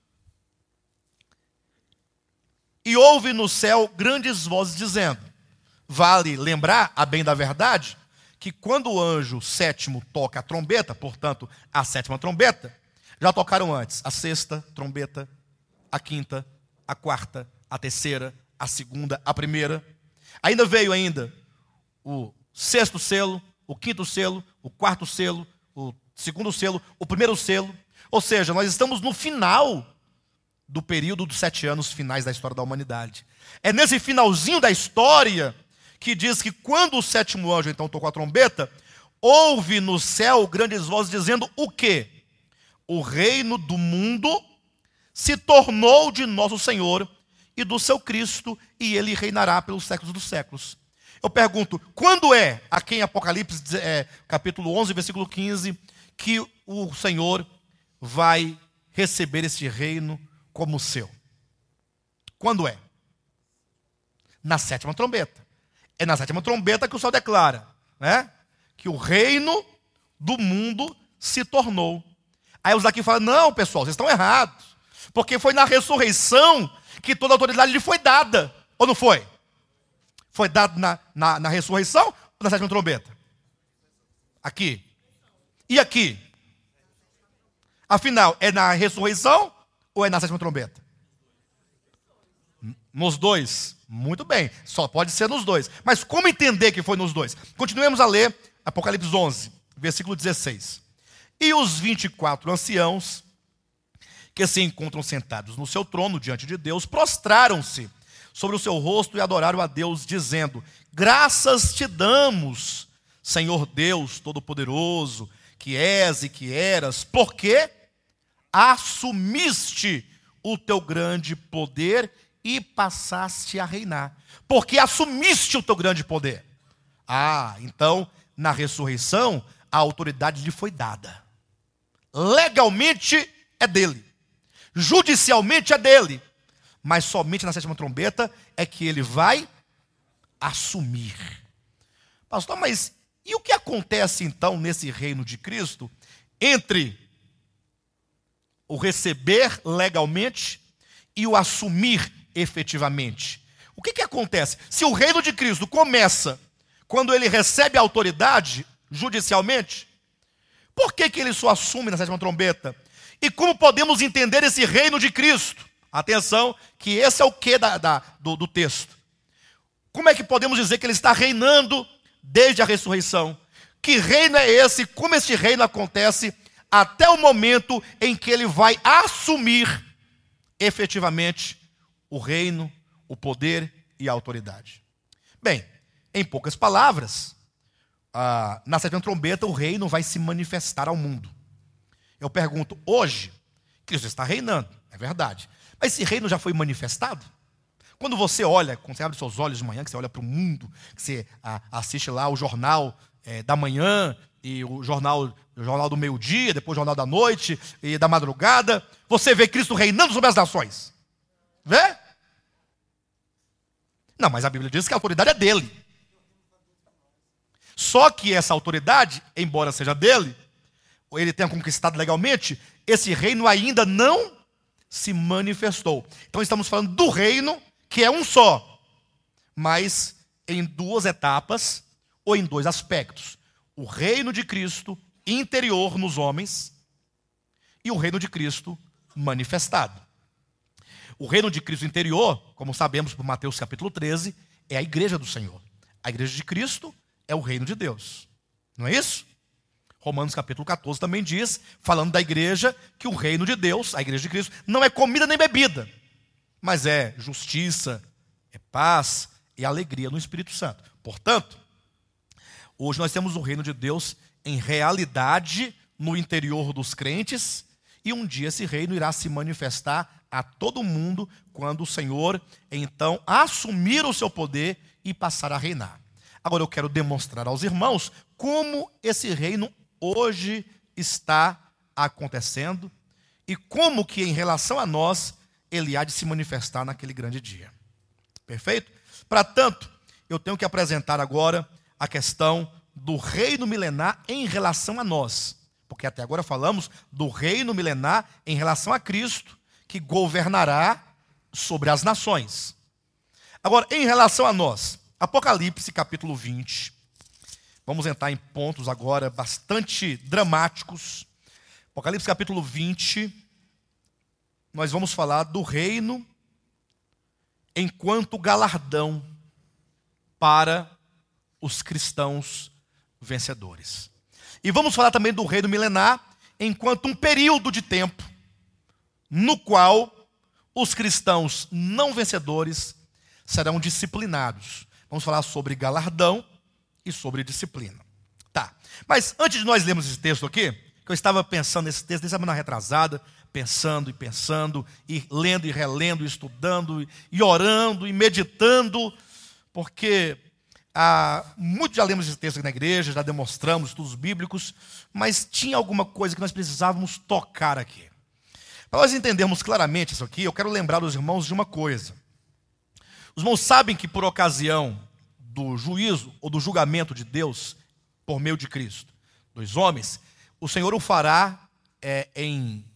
Speaker 1: e houve no céu grandes vozes dizendo. Vale lembrar, a bem da verdade, que quando o anjo 7º toca a trombeta, portanto, a 7ª trombeta, já tocaram antes a 6ª trombeta, a 5ª, a 4ª, a 3ª, a 2ª, a 1ª. Ainda veio o 6º selo, o 5º selo, o 4º selo, o 2º selo, o 1º selo. Ou seja, nós estamos no final do período dos 7 anos finais da história da humanidade. É nesse finalzinho da história que diz que quando o 7º anjo então tocou a trombeta, houve no céu grandes vozes dizendo o quê? O reino do mundo se tornou de nosso Senhor e do seu Cristo, e ele reinará pelos séculos dos séculos. Eu pergunto, quando é, aqui em Apocalipse capítulo 11, versículo 15, que o Senhor vai receber esse reino como seu? Quando é? Na 7ª trombeta. É na 7ª trombeta que o céu declara, né, que o reino do mundo se tornou. Aí os daqui falam: não, pessoal, vocês estão errados, porque foi na ressurreição que toda a autoridade lhe foi dada, ou não foi? Foi dado na ressurreição ou na 7ª trombeta? Aqui. E aqui? Afinal, é na ressurreição ou é na 7ª trombeta? Nos dois. Muito bem, só pode ser nos dois. Mas como entender que foi nos dois? Continuemos a ler Apocalipse 11, versículo 16. E os 24 anciãos, que se encontram sentados no seu trono diante de Deus, prostraram-se sobre o seu rosto e adoraram a Deus, dizendo: graças te damos, Senhor Deus Todo-Poderoso, que és e que eras, porque assumiste o teu grande poder e passaste a reinar. Porque assumiste o teu grande poder. Então, na ressurreição, a autoridade lhe foi dada. Legalmente é dele. Judicialmente é dele. Mas somente na 7ª trombeta é que ele vai assumir. Pastor, mas E o que acontece então nesse reino de Cristo entre o receber legalmente e o assumir efetivamente? O que acontece? Se o reino de Cristo começa quando ele recebe a autoridade judicialmente, por que ele só assume na sétima trombeta? E como podemos entender esse reino de Cristo? Atenção, que esse é o que do texto. Como é que podemos dizer que ele está reinando desde a ressurreição? Que reino é esse? Como esse reino acontece até o momento em que ele vai assumir efetivamente o reino, o poder e a autoridade? Bem, em poucas palavras, na sétima trombeta o reino vai se manifestar ao mundo. Eu pergunto, hoje, Cristo está reinando, é verdade. Mas esse reino já foi manifestado? Quando você olha, quando você abre seus olhos de manhã, que você olha para o mundo, que você assiste lá o jornal da manhã, e o jornal do meio-dia, depois o jornal da noite e da madrugada, você vê Cristo reinando sobre as nações. Vê? Não, mas a Bíblia diz que a autoridade é dele. Só que essa autoridade, embora seja dele, ou ele tenha conquistado legalmente, esse reino ainda não se manifestou. Então estamos falando do reino que é um só, mas em duas etapas ou em dois aspectos. O reino de Cristo interior nos homens e o reino de Cristo manifestado. O reino de Cristo interior, como sabemos por Mateus capítulo 13, é a igreja do Senhor. A igreja de Cristo é o reino de Deus. Não é isso? Romanos capítulo 14 também diz, falando da igreja, que o reino de Deus, a igreja de Cristo, não é comida nem bebida, mas é justiça, é paz e alegria no Espírito Santo. Portanto, hoje nós temos o reino de Deus em realidade no interior dos crentes, e um dia esse reino irá se manifestar a todo mundo quando o Senhor, então, assumir o seu poder e passar a reinar. Agora eu quero demonstrar aos irmãos como esse reino hoje está acontecendo e como que em relação a nós ele há de se manifestar naquele grande dia. Perfeito? Para tanto, eu tenho que apresentar agora a questão do reino milenar em relação a nós. Porque até agora falamos do reino milenar em relação a Cristo, que governará sobre as nações. Agora, em relação a nós, Apocalipse capítulo 20. Vamos entrar em pontos agora bastante dramáticos. Apocalipse capítulo 20. Nós vamos falar do reino enquanto galardão para os cristãos vencedores. E vamos falar também do reino milenar enquanto um período de tempo no qual os cristãos não vencedores serão disciplinados. Vamos falar sobre galardão e sobre disciplina. Tá. Mas antes de nós lermos esse texto aqui, que eu estava pensando nesse texto, desde semana retrasada, pensando, e lendo e relendo, e estudando, e orando, e meditando, porque muito já lemos esse texto aqui na igreja, já demonstramos estudos bíblicos, mas tinha alguma coisa que nós precisávamos tocar aqui. Para nós entendermos claramente isso aqui, eu quero lembrar os irmãos de uma coisa. Os irmãos sabem que por ocasião do juízo ou do julgamento de Deus por meio de Cristo, dos homens, o Senhor o fará em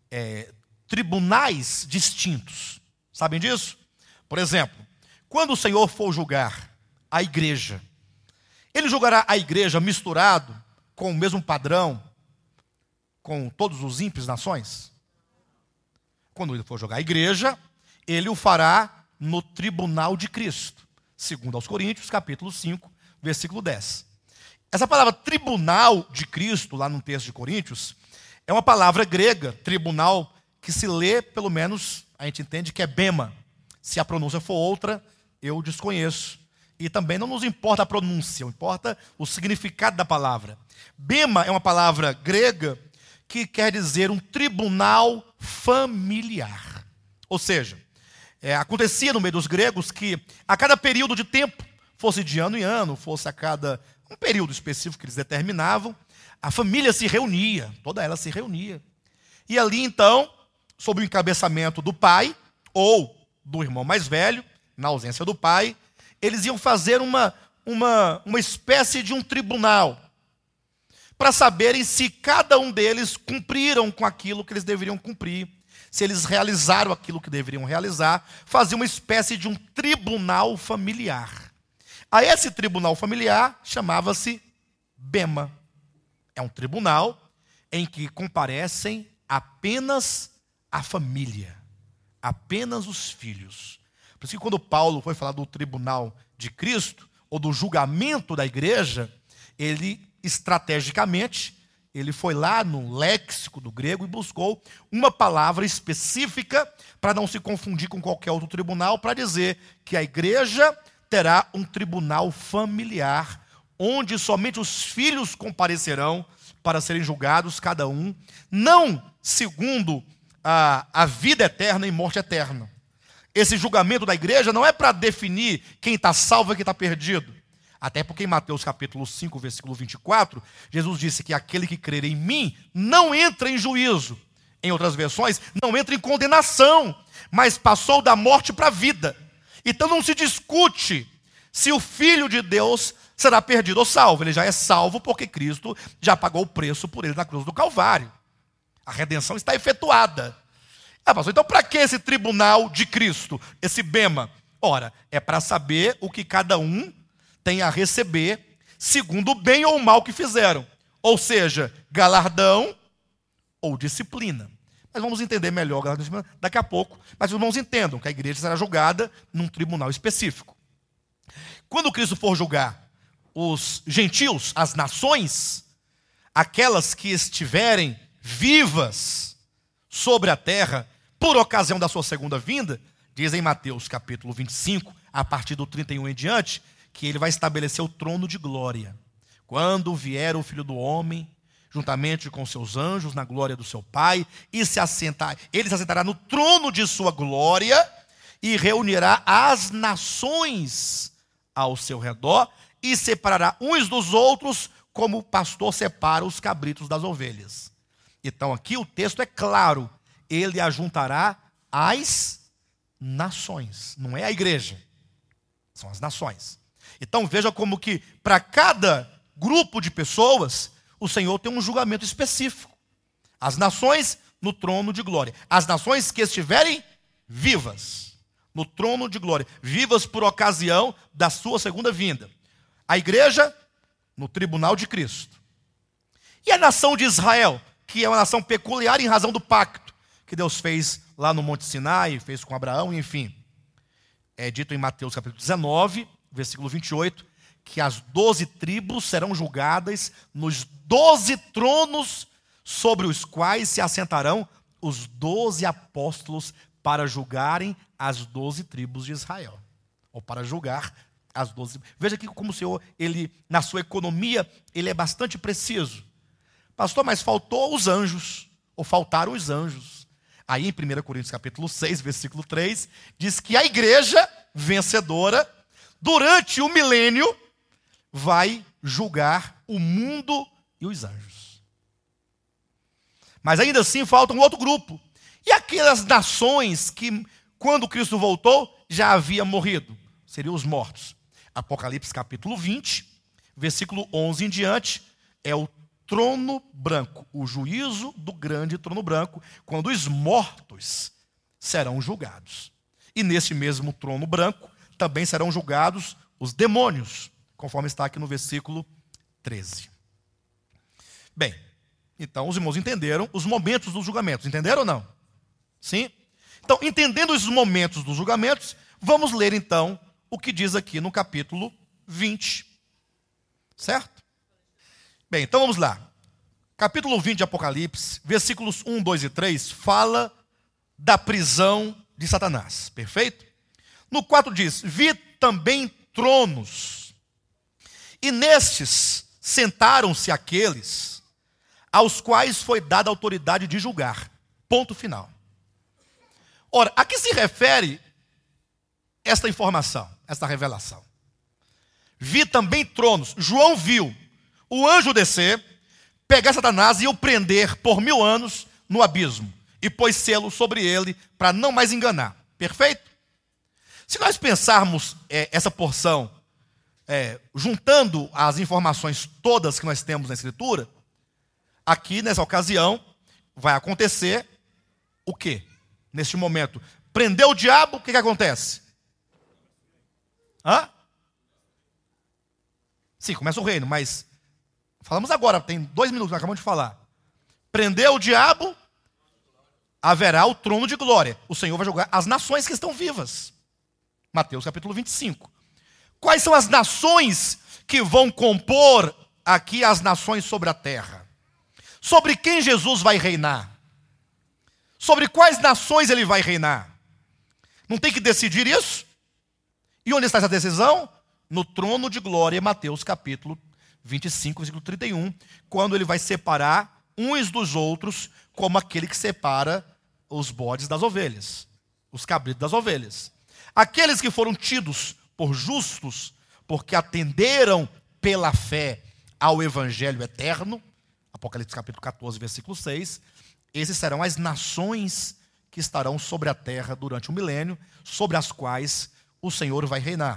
Speaker 1: tribunais distintos. Sabem disso? Por exemplo, quando o Senhor for julgar a igreja, ele julgará a igreja misturado com o mesmo padrão com todos os ímpios nações? Quando ele for julgar a igreja, ele o fará no tribunal de Cristo, segundo aos Coríntios, capítulo 5, versículo 10. Essa palavra tribunal de Cristo, lá no texto de Coríntios, é uma palavra grega, tribunal, que se lê, pelo menos, a gente entende que é bema. Se a pronúncia for outra, eu desconheço. E também não nos importa a pronúncia, importa o significado da palavra. Bema é uma palavra grega que quer dizer um tribunal familiar. Ou seja, acontecia no meio dos gregos que a cada período de tempo, fosse de ano em ano, fosse a cada um período específico que eles determinavam, a família se reunia, toda ela se reunia. E ali então, sob o encabeçamento do pai ou do irmão mais velho, na ausência do pai, eles iam fazer uma uma espécie de um tribunal, para saberem se cada um deles cumpriram com aquilo que eles deveriam cumprir, se eles realizaram aquilo que deveriam realizar, fazia uma espécie de um tribunal familiar. A esse tribunal familiar chamava-se bema. É um tribunal em que comparecem apenas a família, apenas os filhos. Por isso que quando Paulo foi falar do tribunal de Cristo, ou do julgamento da igreja, ele estrategicamente, ele foi lá no léxico do grego e buscou uma palavra específica para não se confundir com qualquer outro tribunal, para dizer que a igreja terá um tribunal familiar, onde somente os filhos comparecerão para serem julgados, cada um, não segundo a vida eterna e morte eterna. Esse julgamento da igreja não é para definir quem está salvo e quem está perdido. Até porque em Mateus capítulo 5, versículo 24, Jesus disse que aquele que crer em mim não entra em juízo. Em outras versões, não entra em condenação, mas passou da morte para a vida. Então não se discute se o Filho de Deus será perdido ou salvo. Ele já é salvo porque Cristo já pagou o preço por ele na cruz do Calvário. A redenção está efetuada. Pastor, então para que esse tribunal de Cristo, esse bema? Ora, é para saber o que cada um tem a receber segundo o bem ou o mal que fizeram. Ou seja, galardão ou disciplina. Mas vamos entender melhor galardão e disciplina daqui a pouco. Mas os irmãos entendam que a igreja será julgada num tribunal específico. Quando Cristo for julgar os gentios, as nações, aquelas que estiverem vivas sobre a terra por ocasião da sua segunda vinda, diz em Mateus capítulo 25, a partir do 31 em diante, que ele vai estabelecer o trono de glória. Quando vier o Filho do Homem, juntamente com seus anjos, na glória do seu Pai, e ele se assentará no trono de sua glória e reunirá as nações ao seu redor e separará uns dos outros, como o pastor separa os cabritos das ovelhas. Então aqui o texto é claro, ele ajuntará as nações, não é a igreja, são as nações. Então veja como que para cada grupo de pessoas, o Senhor tem um julgamento específico. As nações no trono de glória. As nações que estiverem vivas no trono de glória. Vivas por ocasião da sua segunda vinda. A igreja no tribunal de Cristo. E a nação de Israel, que é uma nação peculiar em razão do pacto que Deus fez lá no Monte Sinai, fez com Abraão, enfim. É dito em Mateus capítulo 19, versículo 28, que as 12 tribos serão julgadas nos 12 tronos sobre os quais se assentarão os 12 apóstolos para julgarem as 12 tribos de Israel. Ou para julgar as 12. Veja aqui como o Senhor, ele, na sua economia, ele é bastante preciso. Pastor, mas faltou os anjos, ou faltaram os anjos. Aí em 1 Coríntios capítulo 6, versículo 3, diz que a igreja vencedora, durante o milênio, vai julgar o mundo e os anjos. Mas ainda assim falta um outro grupo. E aquelas nações que, quando Cristo voltou, já havia morrido. Seriam os mortos. Apocalipse capítulo 20, versículo 11 em diante, é o trono branco, o juízo do grande trono branco, quando os mortos serão julgados. E nesse mesmo trono branco também serão julgados os demônios, conforme está aqui no versículo 13. Bem, então os irmãos entenderam os momentos dos julgamentos, entenderam ou não? Sim? Então, entendendo os momentos dos julgamentos, vamos ler então o que diz aqui no capítulo 20. Certo? Bem, então vamos lá. Capítulo 20 de Apocalipse, versículos 1, 2 e 3, fala da prisão de Satanás. Perfeito? No 4 diz, vi também tronos, e nestes sentaram-se aqueles aos quais foi dada a autoridade de julgar. Ponto final. Ora, a que se refere esta informação, esta revelação? Vi também tronos. João viu o anjo descer, pegar Satanás e o prender por 1000 anos no abismo, e pôs selo sobre ele para não mais enganar. Perfeito? Se nós pensarmos essa porção juntando as informações todas que nós temos na Escritura, aqui nessa ocasião vai acontecer o quê? Neste momento, prendeu o diabo, o que acontece? Sim, começa o reino, mas falamos agora, tem 2 minutos, nós acabamos de falar. Prendeu o diabo, haverá o trono de glória. O Senhor vai julgar as nações que estão vivas. Mateus capítulo 25. Quais são as nações que vão compor aqui as nações sobre a terra? Sobre quem Jesus vai reinar? Sobre quais nações ele vai reinar? Não tem que decidir isso? E onde está essa decisão? No trono de glória, Mateus capítulo 25, versículo 31, quando ele vai separar uns dos outros, como aquele que separa os bodes das ovelhas, os cabritos das ovelhas. Aqueles que foram tidos por justos, porque atenderam pela fé ao evangelho eterno, Apocalipse capítulo 14, versículo 6, esses serão as nações que estarão sobre a terra durante o milênio, sobre as quais o Senhor vai reinar.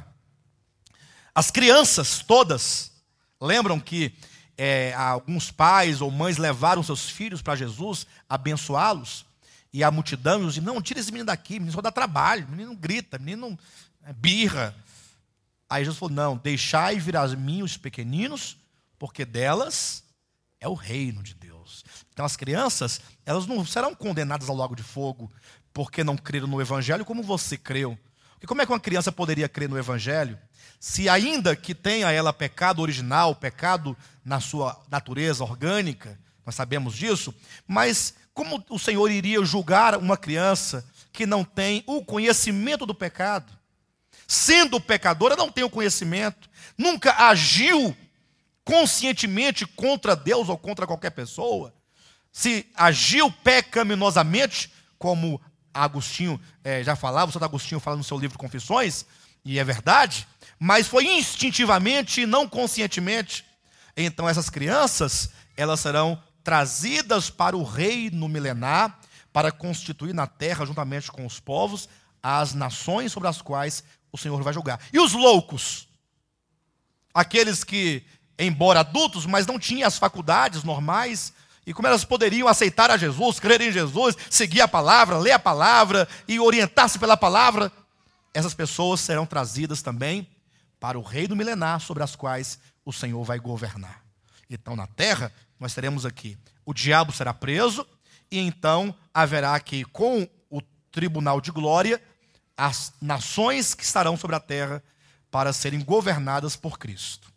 Speaker 1: As crianças todas, lembram que alguns pais ou mães levaram seus filhos para Jesus, abençoá-los, e a multidão dizia, não, tira esse menino daqui, menino só dá trabalho, menino grita, menino birra. Aí Jesus falou, não, deixai vir a mim os pequeninos, porque delas é o reino de Deus. Então as crianças, elas não serão condenadas ao lago de fogo, porque não creram no evangelho como você creu. Porque como é que uma criança poderia crer no evangelho, se ainda que tenha ela pecado original, pecado na sua natureza orgânica, nós sabemos disso, mas como o Senhor iria julgar uma criança que não tem o conhecimento do pecado? Sendo pecadora, não tem o conhecimento, nunca agiu conscientemente contra Deus ou contra qualquer pessoa. Se agiu pecaminosamente, como Agostinho já falava, o Santo Agostinho fala no seu livro Confissões, e é verdade, mas foi instintivamente e não conscientemente. Então essas crianças, elas serão trazidas para o reino milenar, para constituir na terra, juntamente com os povos, as nações sobre as quais o Senhor vai julgar. E os loucos? Aqueles que, embora adultos, mas não tinham as faculdades normais, e como elas poderiam aceitar a Jesus, crer em Jesus, seguir a palavra, ler a palavra e orientar-se pela palavra, essas pessoas serão trazidas também para o reino milenar sobre as quais o Senhor vai governar. Então na terra nós teremos aqui, o diabo será preso, e então haverá aqui com o tribunal de glória, as nações que estarão sobre a terra para serem governadas por Cristo.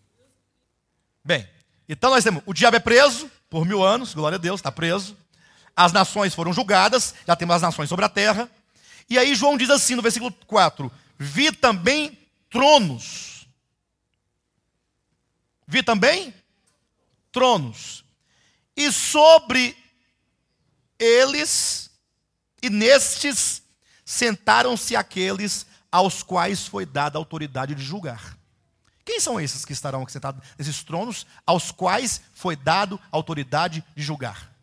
Speaker 1: Bem, então nós temos, o diabo é preso por 1000 anos, glória a Deus, está preso. As nações foram julgadas, já temos as nações sobre a terra. E aí João diz assim no versículo 4, vi também tronos. Vi também tronos. E sobre eles, e nestes, sentaram-se aqueles aos quais foi dada a autoridade de julgar. Quem são esses que estarão aqui sentados nesses tronos, aos quais foi dado a autoridade de julgar?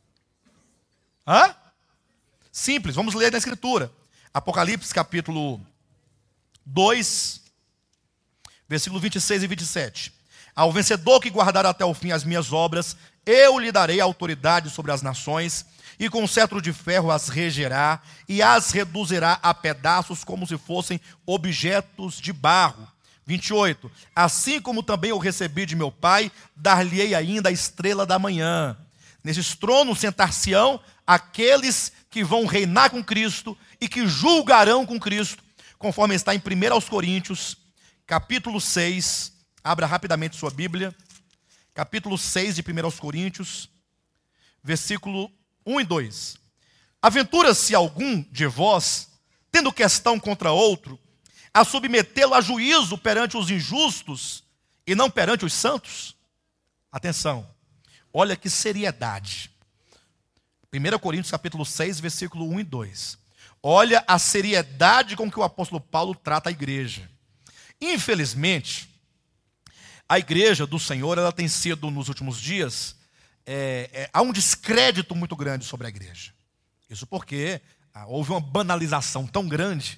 Speaker 1: Simples, vamos ler na Escritura. Apocalipse capítulo 2, versículo 26 e 27. Ao vencedor que guardar até o fim as minhas obras, eu lhe darei autoridade sobre as nações, e com cetro de ferro as regerá, e as reduzirá a pedaços como se fossem objetos de barro. 28. Assim como também eu recebi de meu Pai, dar-lhe-ei ainda a estrela da manhã. Nesses tronos sentar-se-ão aqueles que vão reinar com Cristo e que julgarão com Cristo, conforme está em 1 Coríntios, capítulo 6. Abra rapidamente sua Bíblia. Capítulo 6 de 1 Coríntios, versículo 1 e 2. Aventura-se algum de vós, tendo questão contra outro, a submetê-lo a juízo perante os injustos e não perante os santos? Atenção, olha que seriedade. 1 Coríntios capítulo 6, versículo 1 e 2. Olha a seriedade com que o apóstolo Paulo trata a igreja. Infelizmente, a igreja do Senhor, ela tem sido, nos últimos dias, há um descrédito muito grande sobre a igreja. Isso porque houve uma banalização tão grande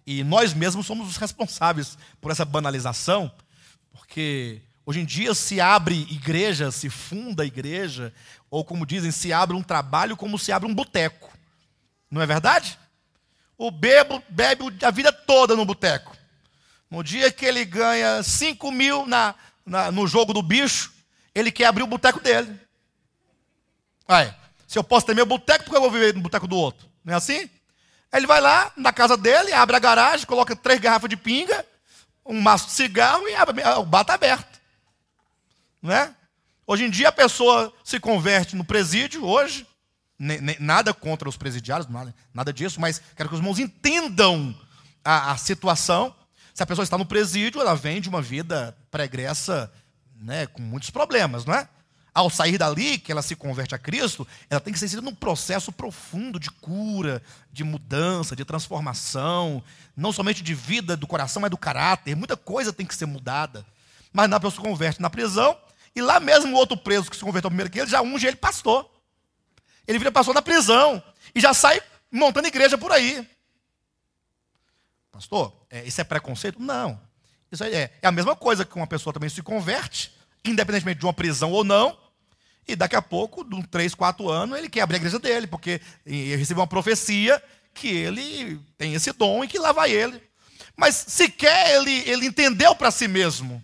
Speaker 1: E nós mesmos somos os responsáveis por essa banalização, porque hoje em dia se abre igreja, se funda igreja, ou como dizem, se abre um trabalho como se abre um boteco. Não é verdade? O bebo bebe a vida toda no boteco. No dia que ele ganha 5 mil no jogo do bicho, ele quer abrir o boteco dele. Aí, se eu posso ter meu boteco, por que eu vou viver no boteco do outro? Não é assim? Aí ele vai lá na casa dele, abre a garagem, coloca 3 garrafas de pinga, um maço de cigarro e o bar está aberto. Não é? Hoje em dia a pessoa se converte no presídio, hoje, nada contra os presidiários, nada disso, mas quero que os irmãos entendam a situação. Se a pessoa está no presídio, ela vem de uma vida pregressa, né, com muitos problemas, não é? Ao sair dali, que ela se converte a Cristo, ela tem que ser inserida num processo profundo de cura, de mudança, de transformação, não somente de vida do coração, mas do caráter. Muita coisa tem que ser mudada. Mas a pessoa se converte na prisão, e lá mesmo o outro preso que se converteu primeiro que ele, já unge ele pastor. Ele vira pastor na prisão, e já sai montando igreja por aí. Pastor, isso é preconceito? Não. Isso é a mesma coisa que uma pessoa também se converte, independentemente de uma prisão ou não, e daqui a pouco, de 3, 4 anos, ele quer abrir a igreja dele, porque ele recebeu uma profecia que ele tem esse dom e que lá vai ele. Mas sequer ele entendeu para si mesmo.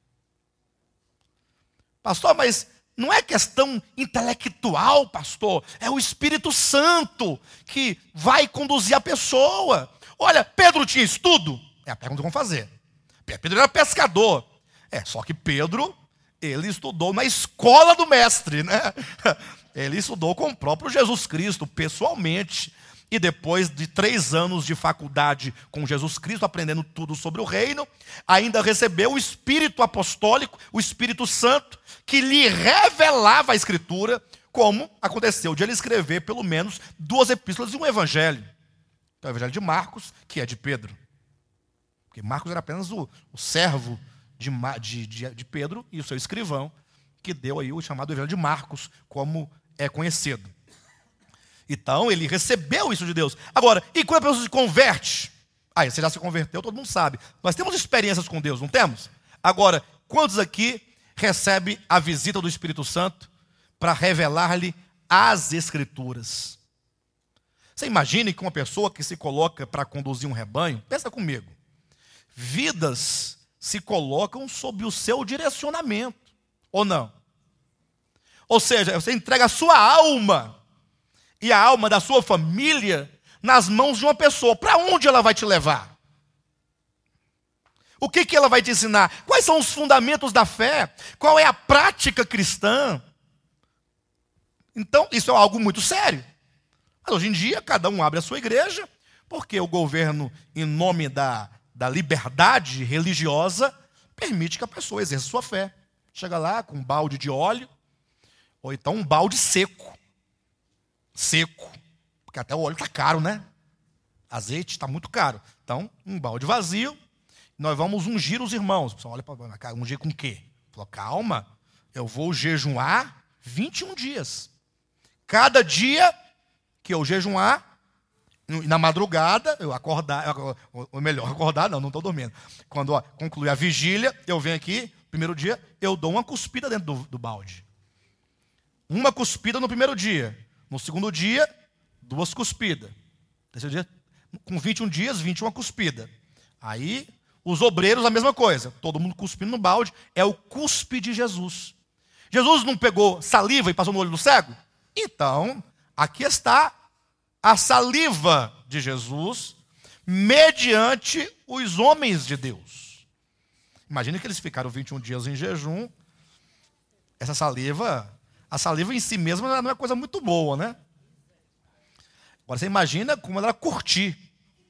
Speaker 1: Pastor, mas não é questão intelectual, pastor, é o Espírito Santo que vai conduzir a pessoa. Olha, Pedro tinha estudo? É a pergunta que vamos fazer. Pedro era pescador. Só que Pedro, ele estudou na escola do mestre, né? Ele estudou com o próprio Jesus Cristo, pessoalmente. E depois de 3 anos de faculdade com Jesus Cristo, aprendendo tudo sobre o reino, ainda recebeu o Espírito Apostólico, o Espírito Santo, que lhe revelava a Escritura, como aconteceu de ele escrever pelo menos 2 epístolas e um evangelho. É o evangelho de Marcos, que é de Pedro. Porque Marcos era apenas o servo de Pedro e o seu escrivão, que deu aí o chamado evangelho de Marcos, como é conhecido. Então, ele recebeu isso de Deus. Agora, e quando a pessoa se converte? Aí, você já se converteu, todo mundo sabe. Nós temos experiências com Deus, não temos? Agora, quantos aqui recebem a visita do Espírito Santo para revelar-lhe as Escrituras? Você imagine que uma pessoa que se coloca para conduzir um rebanho, pensa comigo, vidas se colocam sob o seu direcionamento, ou não? Ou seja, você entrega a sua alma e a alma da sua família nas mãos de uma pessoa. Para onde ela vai te levar? O que ela vai te ensinar? Quais são os fundamentos da fé? Qual é a prática cristã? Então, isso é algo muito sério. Mas hoje em dia, cada um abre a sua igreja, porque o governo, em nome da liberdade religiosa, permite que a pessoa exerça sua fé. Chega lá com um balde de óleo, ou então um balde seco. Seco, porque até o óleo está caro, né? Azeite está muito caro. Então, um balde vazio, nós vamos ungir os irmãos. O pessoal olha para cá, ungir com o quê? Falou, calma, eu vou jejuar 21 dias. Cada dia que eu jejuar, na madrugada, eu acordar, ou melhor, acordar não estou dormindo. Quando concluir a vigília, eu venho aqui, primeiro dia, eu dou uma cuspida dentro do balde. Uma cuspida no primeiro dia. No segundo dia, 2 cuspidas. Terceiro dia, com 21 dias, 21 cuspida. Aí, os obreiros, a mesma coisa. Todo mundo cuspindo no balde. É o cuspe de Jesus. Jesus não pegou saliva e passou no olho do cego? Então, aqui está a saliva de Jesus mediante os homens de Deus. Imagina que eles ficaram 21 dias em jejum. Essa saliva... A saliva em si mesma não é coisa muito boa, né? Agora você imagina como ela curtir.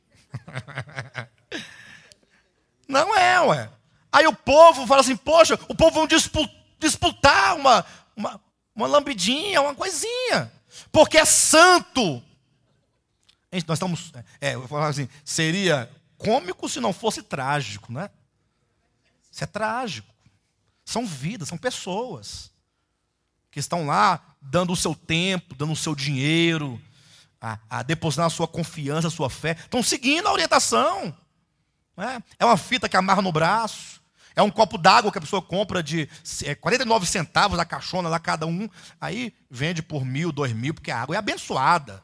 Speaker 1: Não é, ué. Aí o povo fala assim, poxa, o povo vão disputar uma lambidinha, uma coisinha. Porque é santo. Nós estamos... eu vou falar assim, seria cômico se não fosse trágico, né? Isso é trágico. São vidas, são pessoas que estão lá dando o seu tempo, dando o seu dinheiro, a depositar a sua confiança, a sua fé. Estão seguindo a orientação. É uma fita que amarra no braço. É um copo d'água que a pessoa compra de 49 centavos a caixona lá cada um. Aí vende por 1.000, 2.000, porque a água é abençoada.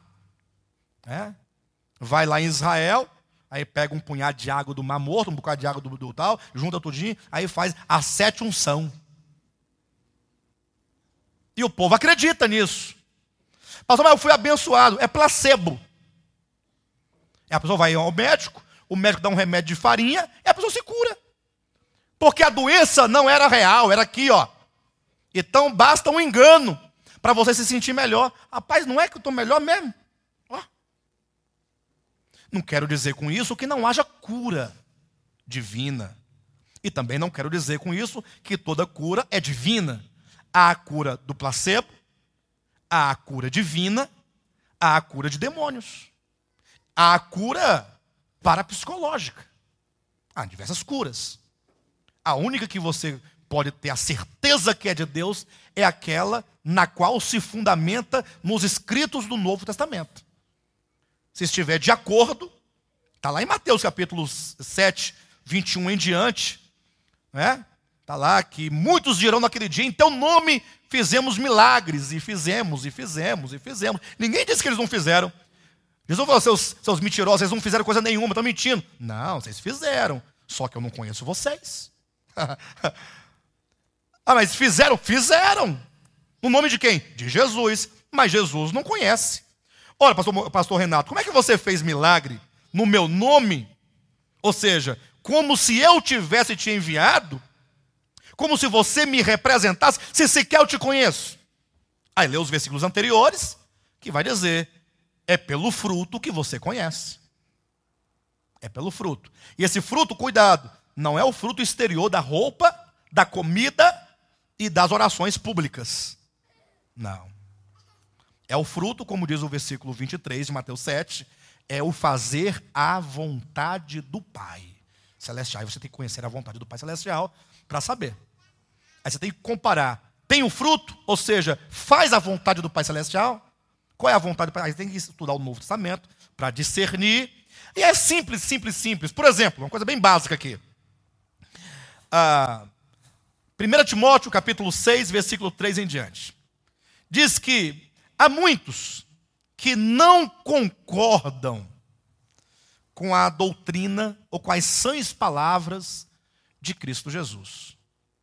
Speaker 1: Vai lá em Israel, aí pega um punhado de água do Mar Morto, um bocado de água do tal, junta tudinho, aí faz a 7 unção. E o povo acredita nisso. Pastor, mas eu fui abençoado. É placebo. A pessoa vai ao médico, o médico dá um remédio de farinha e a pessoa se cura. Porque a doença não era real, era aqui, ó. Então basta um engano para você se sentir melhor. Rapaz, não é que eu estou melhor mesmo? Ó. Não quero dizer com isso que não haja cura divina. E também não quero dizer com isso que toda cura é divina. Há a cura do placebo, há a cura divina, há a cura de demônios. Há a cura parapsicológica. Há diversas curas. A única que você pode ter a certeza que é de Deus é aquela na qual se fundamenta nos escritos do Novo Testamento. Se estiver de acordo, está lá em Mateus capítulo 7, 21 em diante, está lá que muitos dirão naquele dia, em teu nome fizemos milagres, e fizemos. Ninguém disse que eles não fizeram. Jesus falou, seus mentirosos, vocês não fizeram coisa nenhuma, estão mentindo. Não, vocês fizeram, só que eu não conheço vocês. Mas fizeram? Fizeram. No nome de quem? De Jesus. Mas Jesus não conhece. Olha, pastor Renato, como é que você fez milagre no meu nome? Ou seja, como se eu tivesse te enviado, como se você me representasse, se sequer eu te conheço. Aí lê os versículos anteriores, que vai dizer, é pelo fruto que você conhece. É pelo fruto. E esse fruto, cuidado, não é o fruto exterior da roupa, da comida e das orações públicas. Não. É o fruto, como diz o versículo 23 de Mateus 7, é o fazer a vontade do Pai Celestial. E você tem que conhecer a vontade do Pai Celestial para saber. Aí você tem que comparar. Tem o fruto, ou seja, faz a vontade do Pai Celestial. Qual é a vontade do Pai? Aí você tem que estudar o Novo Testamento para discernir. E é simples. Por exemplo, uma coisa bem básica aqui. 1 Timóteo, capítulo 6, versículo 3 em diante. Diz que há muitos que não concordam com a doutrina ou com as sãs palavras de Cristo Jesus.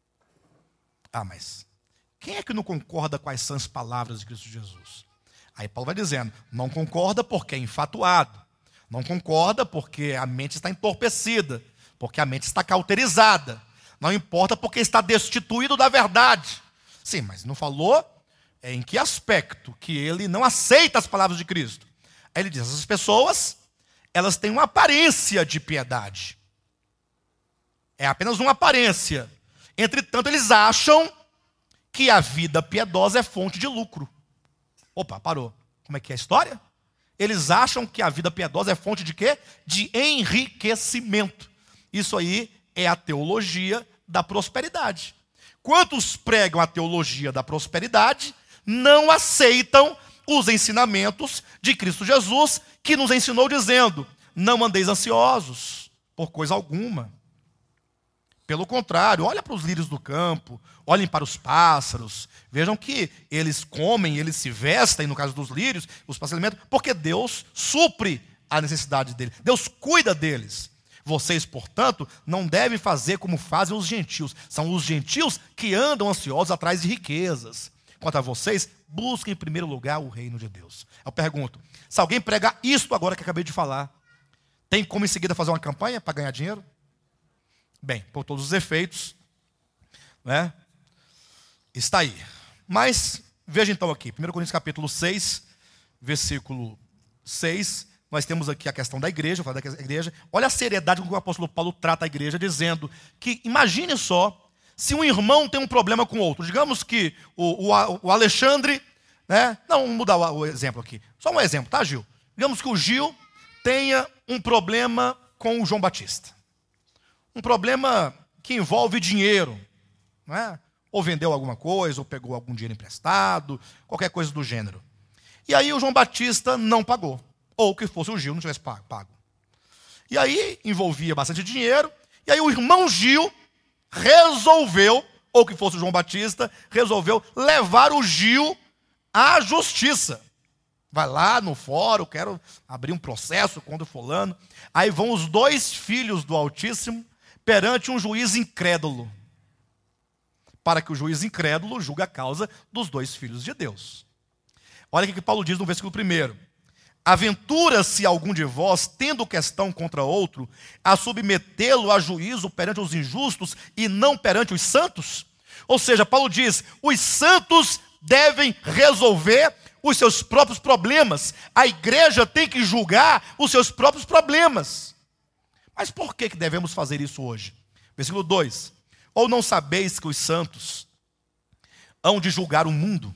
Speaker 1: Mas quem é que não concorda com as sãs palavras de Cristo Jesus? Aí Paulo vai dizendo, não concorda porque é infatuado. Não concorda porque a mente está entorpecida, porque a mente está cauterizada. Não importa porque está destituído da verdade. Sim, mas não falou em que aspecto que ele não aceita as palavras de Cristo. Aí ele diz, essas pessoas, elas têm uma aparência de piedade. É apenas uma aparência. Entretanto, eles acham que a vida piedosa é fonte de lucro. Opa, parou. Como é que é a história? Eles acham que a vida piedosa é fonte de quê? De enriquecimento. Isso aí é a teologia da prosperidade. Quantos pregam a teologia da prosperidade não aceitam os ensinamentos de Cristo Jesus, que nos ensinou dizendo, não andeis ansiosos por coisa alguma. Pelo contrário, olha para os lírios do campo, olhem para os pássaros, vejam que eles comem, eles se vestem, no caso dos lírios, os pássaros alimentam, porque Deus supre a necessidade deles, Deus cuida deles. Vocês, portanto, não devem fazer como fazem os gentios. São os gentios que andam ansiosos atrás de riquezas. Quanto a vocês, busquem em primeiro lugar o reino de Deus. Eu pergunto, se alguém pregar isto agora que acabei de falar, tem como em seguida fazer uma campanha para ganhar dinheiro? Bem, por todos os efeitos, está aí. Mas, veja então aqui, 1 Coríntios capítulo 6, versículo 6, nós temos aqui a questão da igreja, falar da igreja. Olha a seriedade com que o apóstolo Paulo trata a igreja, dizendo que, imagine só, se um irmão tem um problema com outro. Digamos que o Alexandre, não, vamos mudar o exemplo aqui. Só um exemplo, tá, Gil? Digamos que o Gil tenha um problema com o João Batista. Um problema que envolve dinheiro, ou vendeu alguma coisa, ou pegou algum dinheiro emprestado, qualquer coisa do gênero. E aí o João Batista não pagou. Ou que fosse o Gil não tivesse pago. E aí envolvia bastante dinheiro. E aí o irmão Gil resolveu, ou que fosse o João Batista, resolveu levar o Gil à justiça. Vai lá no fórum, quero abrir um processo contra o fulano. Aí vão os dois filhos do Altíssimo perante um juiz incrédulo, para que o juiz incrédulo julgue a causa dos dois filhos de Deus. Olha o que Paulo diz no versículo 1. Aventura-se algum de vós, tendo questão contra outro, a submetê-lo a juízo perante os injustos e não perante os santos? Ou seja, Paulo diz, os santos devem resolver os seus próprios problemas. A igreja tem que julgar os seus próprios problemas. Mas por que devemos fazer isso hoje? Versículo 2. Ou não sabeis que os santos hão de julgar o mundo?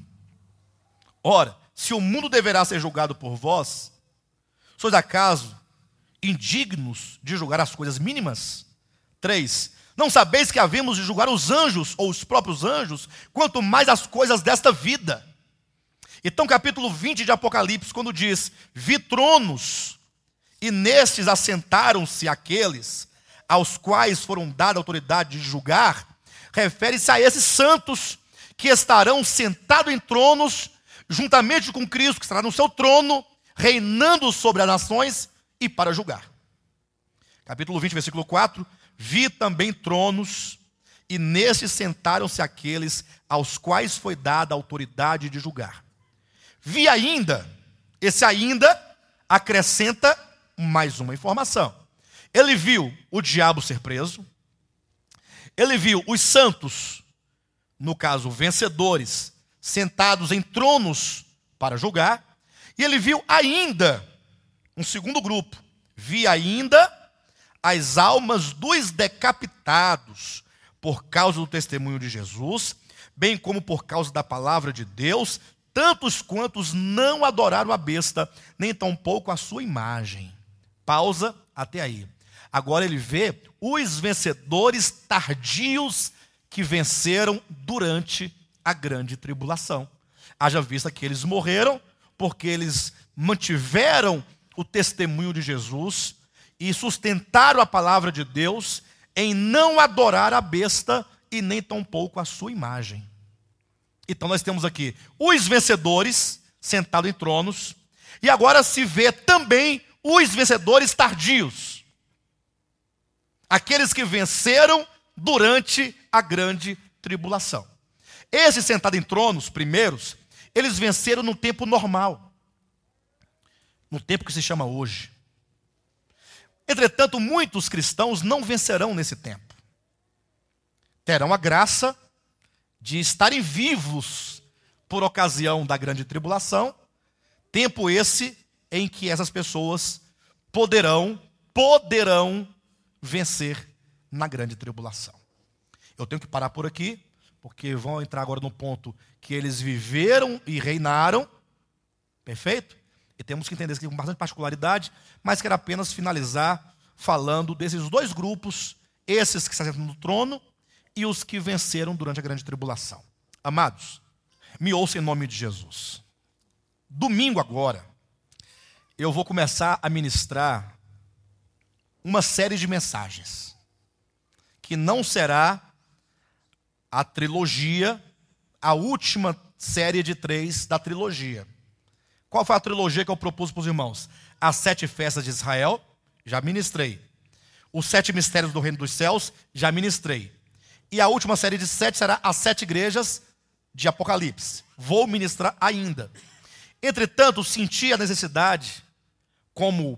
Speaker 1: Ora, se o mundo deverá ser julgado por vós, sois acaso indignos de julgar as coisas mínimas? 3. Não sabeis que havemos de julgar os anjos, ou os próprios anjos, quanto mais as coisas desta vida? Então, capítulo 20 de Apocalipse, quando diz, vi tronos, e nestes assentaram-se aqueles aos quais foram dada a autoridade de julgar, refere-se a esses santos que estarão sentados em tronos, juntamente com Cristo, que estará no seu trono, reinando sobre as nações e para julgar. Capítulo 20, versículo 4, vi também tronos, e nestes sentaram-se aqueles aos quais foi dada a autoridade de julgar. Vi ainda, esse ainda acrescenta mais uma informação. Ele viu o diabo ser preso, ele viu os santos, no caso vencedores, sentados em tronos para julgar, e ele viu ainda um segundo grupo, vi ainda as almas dos decapitados por causa do testemunho de Jesus, bem como por causa da palavra de Deus, tantos quantos não adoraram a besta, nem tampouco a sua imagem. Pausa até aí. Agora ele vê os vencedores tardios que venceram durante a grande tribulação. Haja vista que eles morreram porque eles mantiveram o testemunho de Jesus e sustentaram a palavra de Deus em não adorar a besta e nem tampouco a sua imagem. Então nós temos aqui os vencedores sentados em tronos, e agora se vê também os vencedores tardios. Aqueles que venceram durante a grande tribulação. Esses sentados em tronos, primeiros, eles venceram no tempo normal. No tempo que se chama hoje. Entretanto, muitos cristãos não vencerão nesse tempo. Terão a graça de estarem vivos por ocasião da grande tribulação, tempo esse em que essas pessoas poderão vencer na grande tribulação. Eu tenho que parar por aqui, porque vão entrar agora no ponto que eles viveram e reinaram, perfeito? E temos que entender isso aqui com bastante particularidade, mas quero apenas finalizar falando desses dois grupos, esses que estão sentados no trono e os que venceram durante a grande tribulação. Amados, me ouçam em nome de Jesus. Domingo agora, eu vou começar a ministrar uma série de mensagens, que não será a trilogia, a última série de 3 da trilogia. Qual foi a trilogia que eu propus para os irmãos? As 7 festas de Israel, já ministrei. Os 7 mistérios do reino dos céus, já ministrei. E a última série de 7 será as 7 igrejas de Apocalipse. Vou ministrar ainda. Entretanto, senti a necessidade, como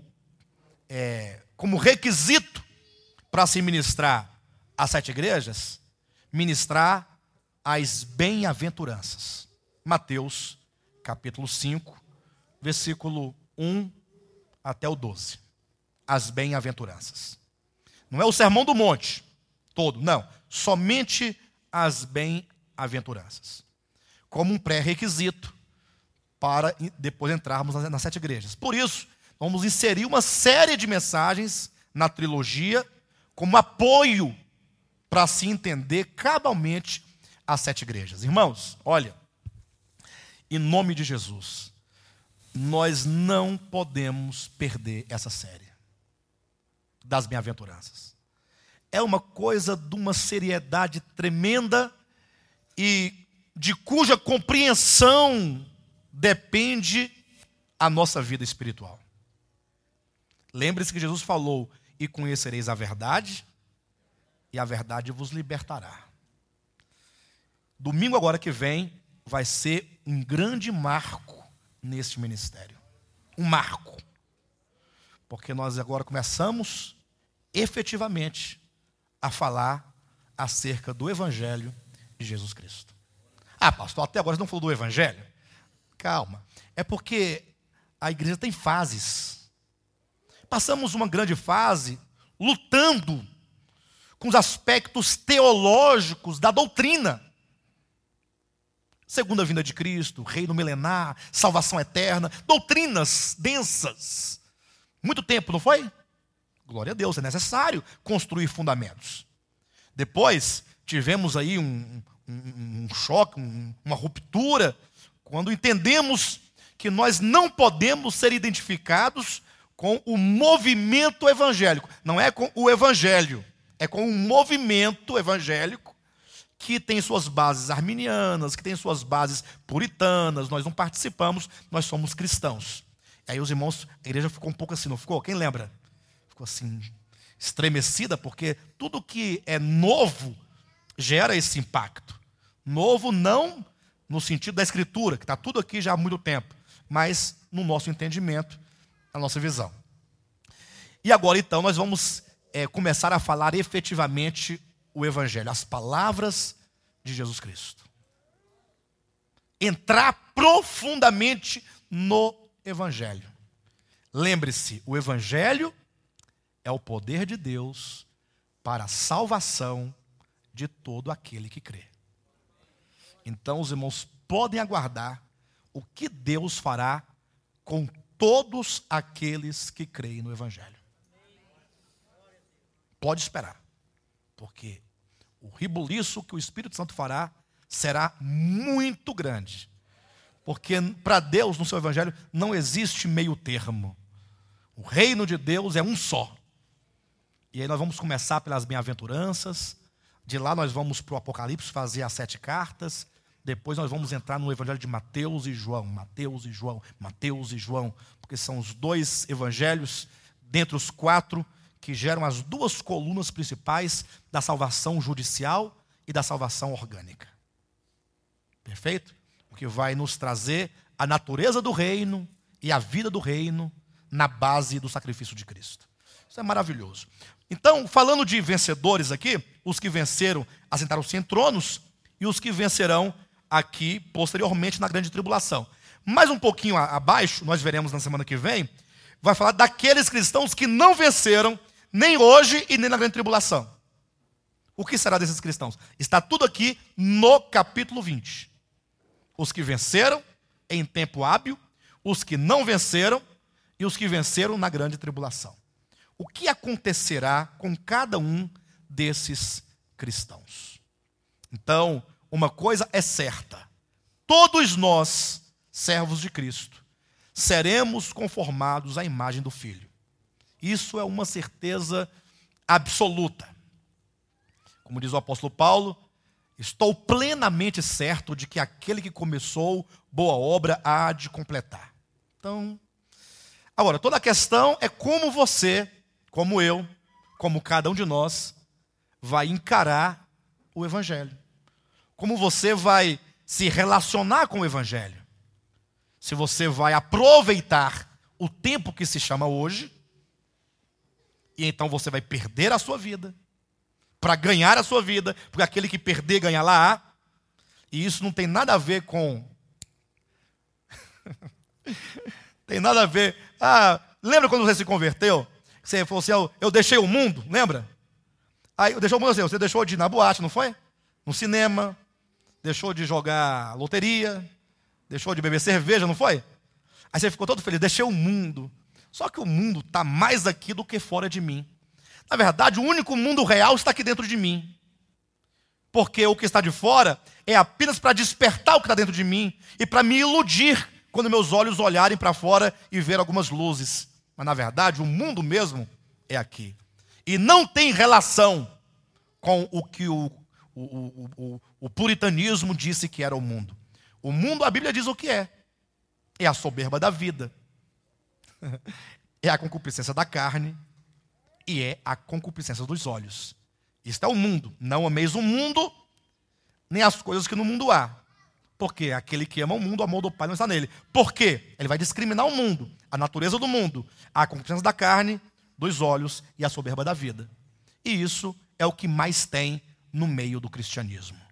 Speaker 1: requisito para se ministrar as 7 igrejas, ministrar as bem-aventuranças. Mateus, capítulo 5, versículo 1 até o 12. As bem-aventuranças. Não é o sermão do monte todo, não. Somente as bem-aventuranças. Como um pré-requisito para depois entrarmos nas 7 igrejas. Por isso, vamos inserir uma série de mensagens na trilogia como apoio para se entender cabalmente as 7 igrejas. Irmãos, olha, em nome de Jesus, nós não podemos perder essa série das bem-aventuranças. É uma coisa de uma seriedade tremenda e de cuja compreensão depende a nossa vida espiritual. Lembre-se que Jesus falou: e conhecereis a verdade, e a verdade vos libertará. Domingo agora que vem vai ser um grande marco neste ministério. Um marco. Porque nós agora começamos efetivamente a falar acerca do Evangelho de Jesus Cristo. Ah, pastor, até agora você não falou do Evangelho? Calma. É porque a igreja tem fases. Passamos uma grande fase lutando com os aspectos teológicos da doutrina. Segunda vinda de Cristo, reino milenar, salvação eterna, doutrinas densas. Muito tempo, não foi? Glória a Deus, é necessário construir fundamentos. Depois, tivemos aí um choque, uma ruptura, quando entendemos que nós não podemos ser identificados com o movimento evangélico. Não é com o evangelho, é com um movimento evangélico que tem suas bases arminianas, que tem suas bases puritanas. Nós não participamos, nós somos cristãos. E aí os irmãos, a igreja ficou um pouco assim, não ficou? Quem lembra? Ficou assim, estremecida, porque tudo que é novo gera esse impacto. Novo não no sentido da escritura, que está tudo aqui já há muito tempo, mas no nosso entendimento, na nossa visão. E agora então nós vamos começar a falar efetivamente o Evangelho, as palavras de Jesus Cristo. Entrar profundamente no Evangelho. Lembre-se, o Evangelho é o poder de Deus para a salvação de todo aquele que crê. Então os irmãos podem aguardar o que Deus fará com todos aqueles que creem no Evangelho. Pode esperar, porque o rebuliço que o Espírito Santo fará será muito grande. Porque para Deus, no seu Evangelho, não existe meio termo. O reino de Deus é um só. E aí nós vamos começar pelas bem-aventuranças. De lá nós vamos para o Apocalipse fazer as 7 cartas. Depois nós vamos entrar no Evangelho de Mateus e João. Mateus e João, Mateus e João. Porque são os 2 evangelhos, dentre os 4, que geram as 2 colunas principais da salvação judicial e da salvação orgânica. Perfeito? O que vai nos trazer a natureza do reino e a vida do reino na base do sacrifício de Cristo. Isso é maravilhoso. Então, falando de vencedores aqui, os que venceram assentaram-se em tronos e os que vencerão aqui posteriormente na grande tribulação. Mais um pouquinho abaixo, nós veremos na semana que vem, vai falar daqueles cristãos que não venceram nem hoje e nem na grande tribulação. O que será desses cristãos? Está tudo aqui no capítulo 20. Os que venceram em tempo hábil, os que não venceram e os que venceram na grande tribulação. O que acontecerá com cada um desses cristãos? Então, uma coisa é certa: todos nós, servos de Cristo, seremos conformados à imagem do Filho. Isso é uma certeza absoluta. Como diz o apóstolo Paulo, estou plenamente certo de que aquele que começou boa obra há de completar. Então, agora, toda a questão é como você, como eu, como cada um de nós, vai encarar o Evangelho. Como você vai se relacionar com o Evangelho. Se você vai aproveitar o tempo que se chama hoje, e então você vai perder a sua vida, para ganhar a sua vida, porque aquele que perder, ganha lá. E isso não tem nada a ver com... tem nada a ver... lembra quando você se converteu? Você falou assim, eu deixei o mundo, lembra? Aí eu deixei o mundo assim, você deixou de ir na boate, não foi? No cinema, deixou de jogar loteria, deixou de beber cerveja, não foi? Aí você ficou todo feliz, deixei o mundo. Só que o mundo está mais aqui do que fora de mim. Na verdade, o único mundo real está aqui dentro de mim. Porque o que está de fora é apenas para despertar o que está dentro de mim e para me iludir quando meus olhos olharem para fora e ver algumas luzes. Mas, na verdade, o mundo mesmo é aqui. E não tem relação com o que o puritanismo disse que era o mundo. O mundo, a Bíblia diz o que é. É a soberba da vida. É a concupiscência da carne. E é a concupiscência dos olhos. Isto é o mundo. Não ameis o mundo, nem as coisas que no mundo há. Porque aquele que ama o mundo, o amor do Pai não está nele. Por quê? Ele vai discriminar o mundo, a natureza do mundo, a concupiscência da carne, dos olhos e a soberba da vida. E isso é o que mais tem no meio do cristianismo.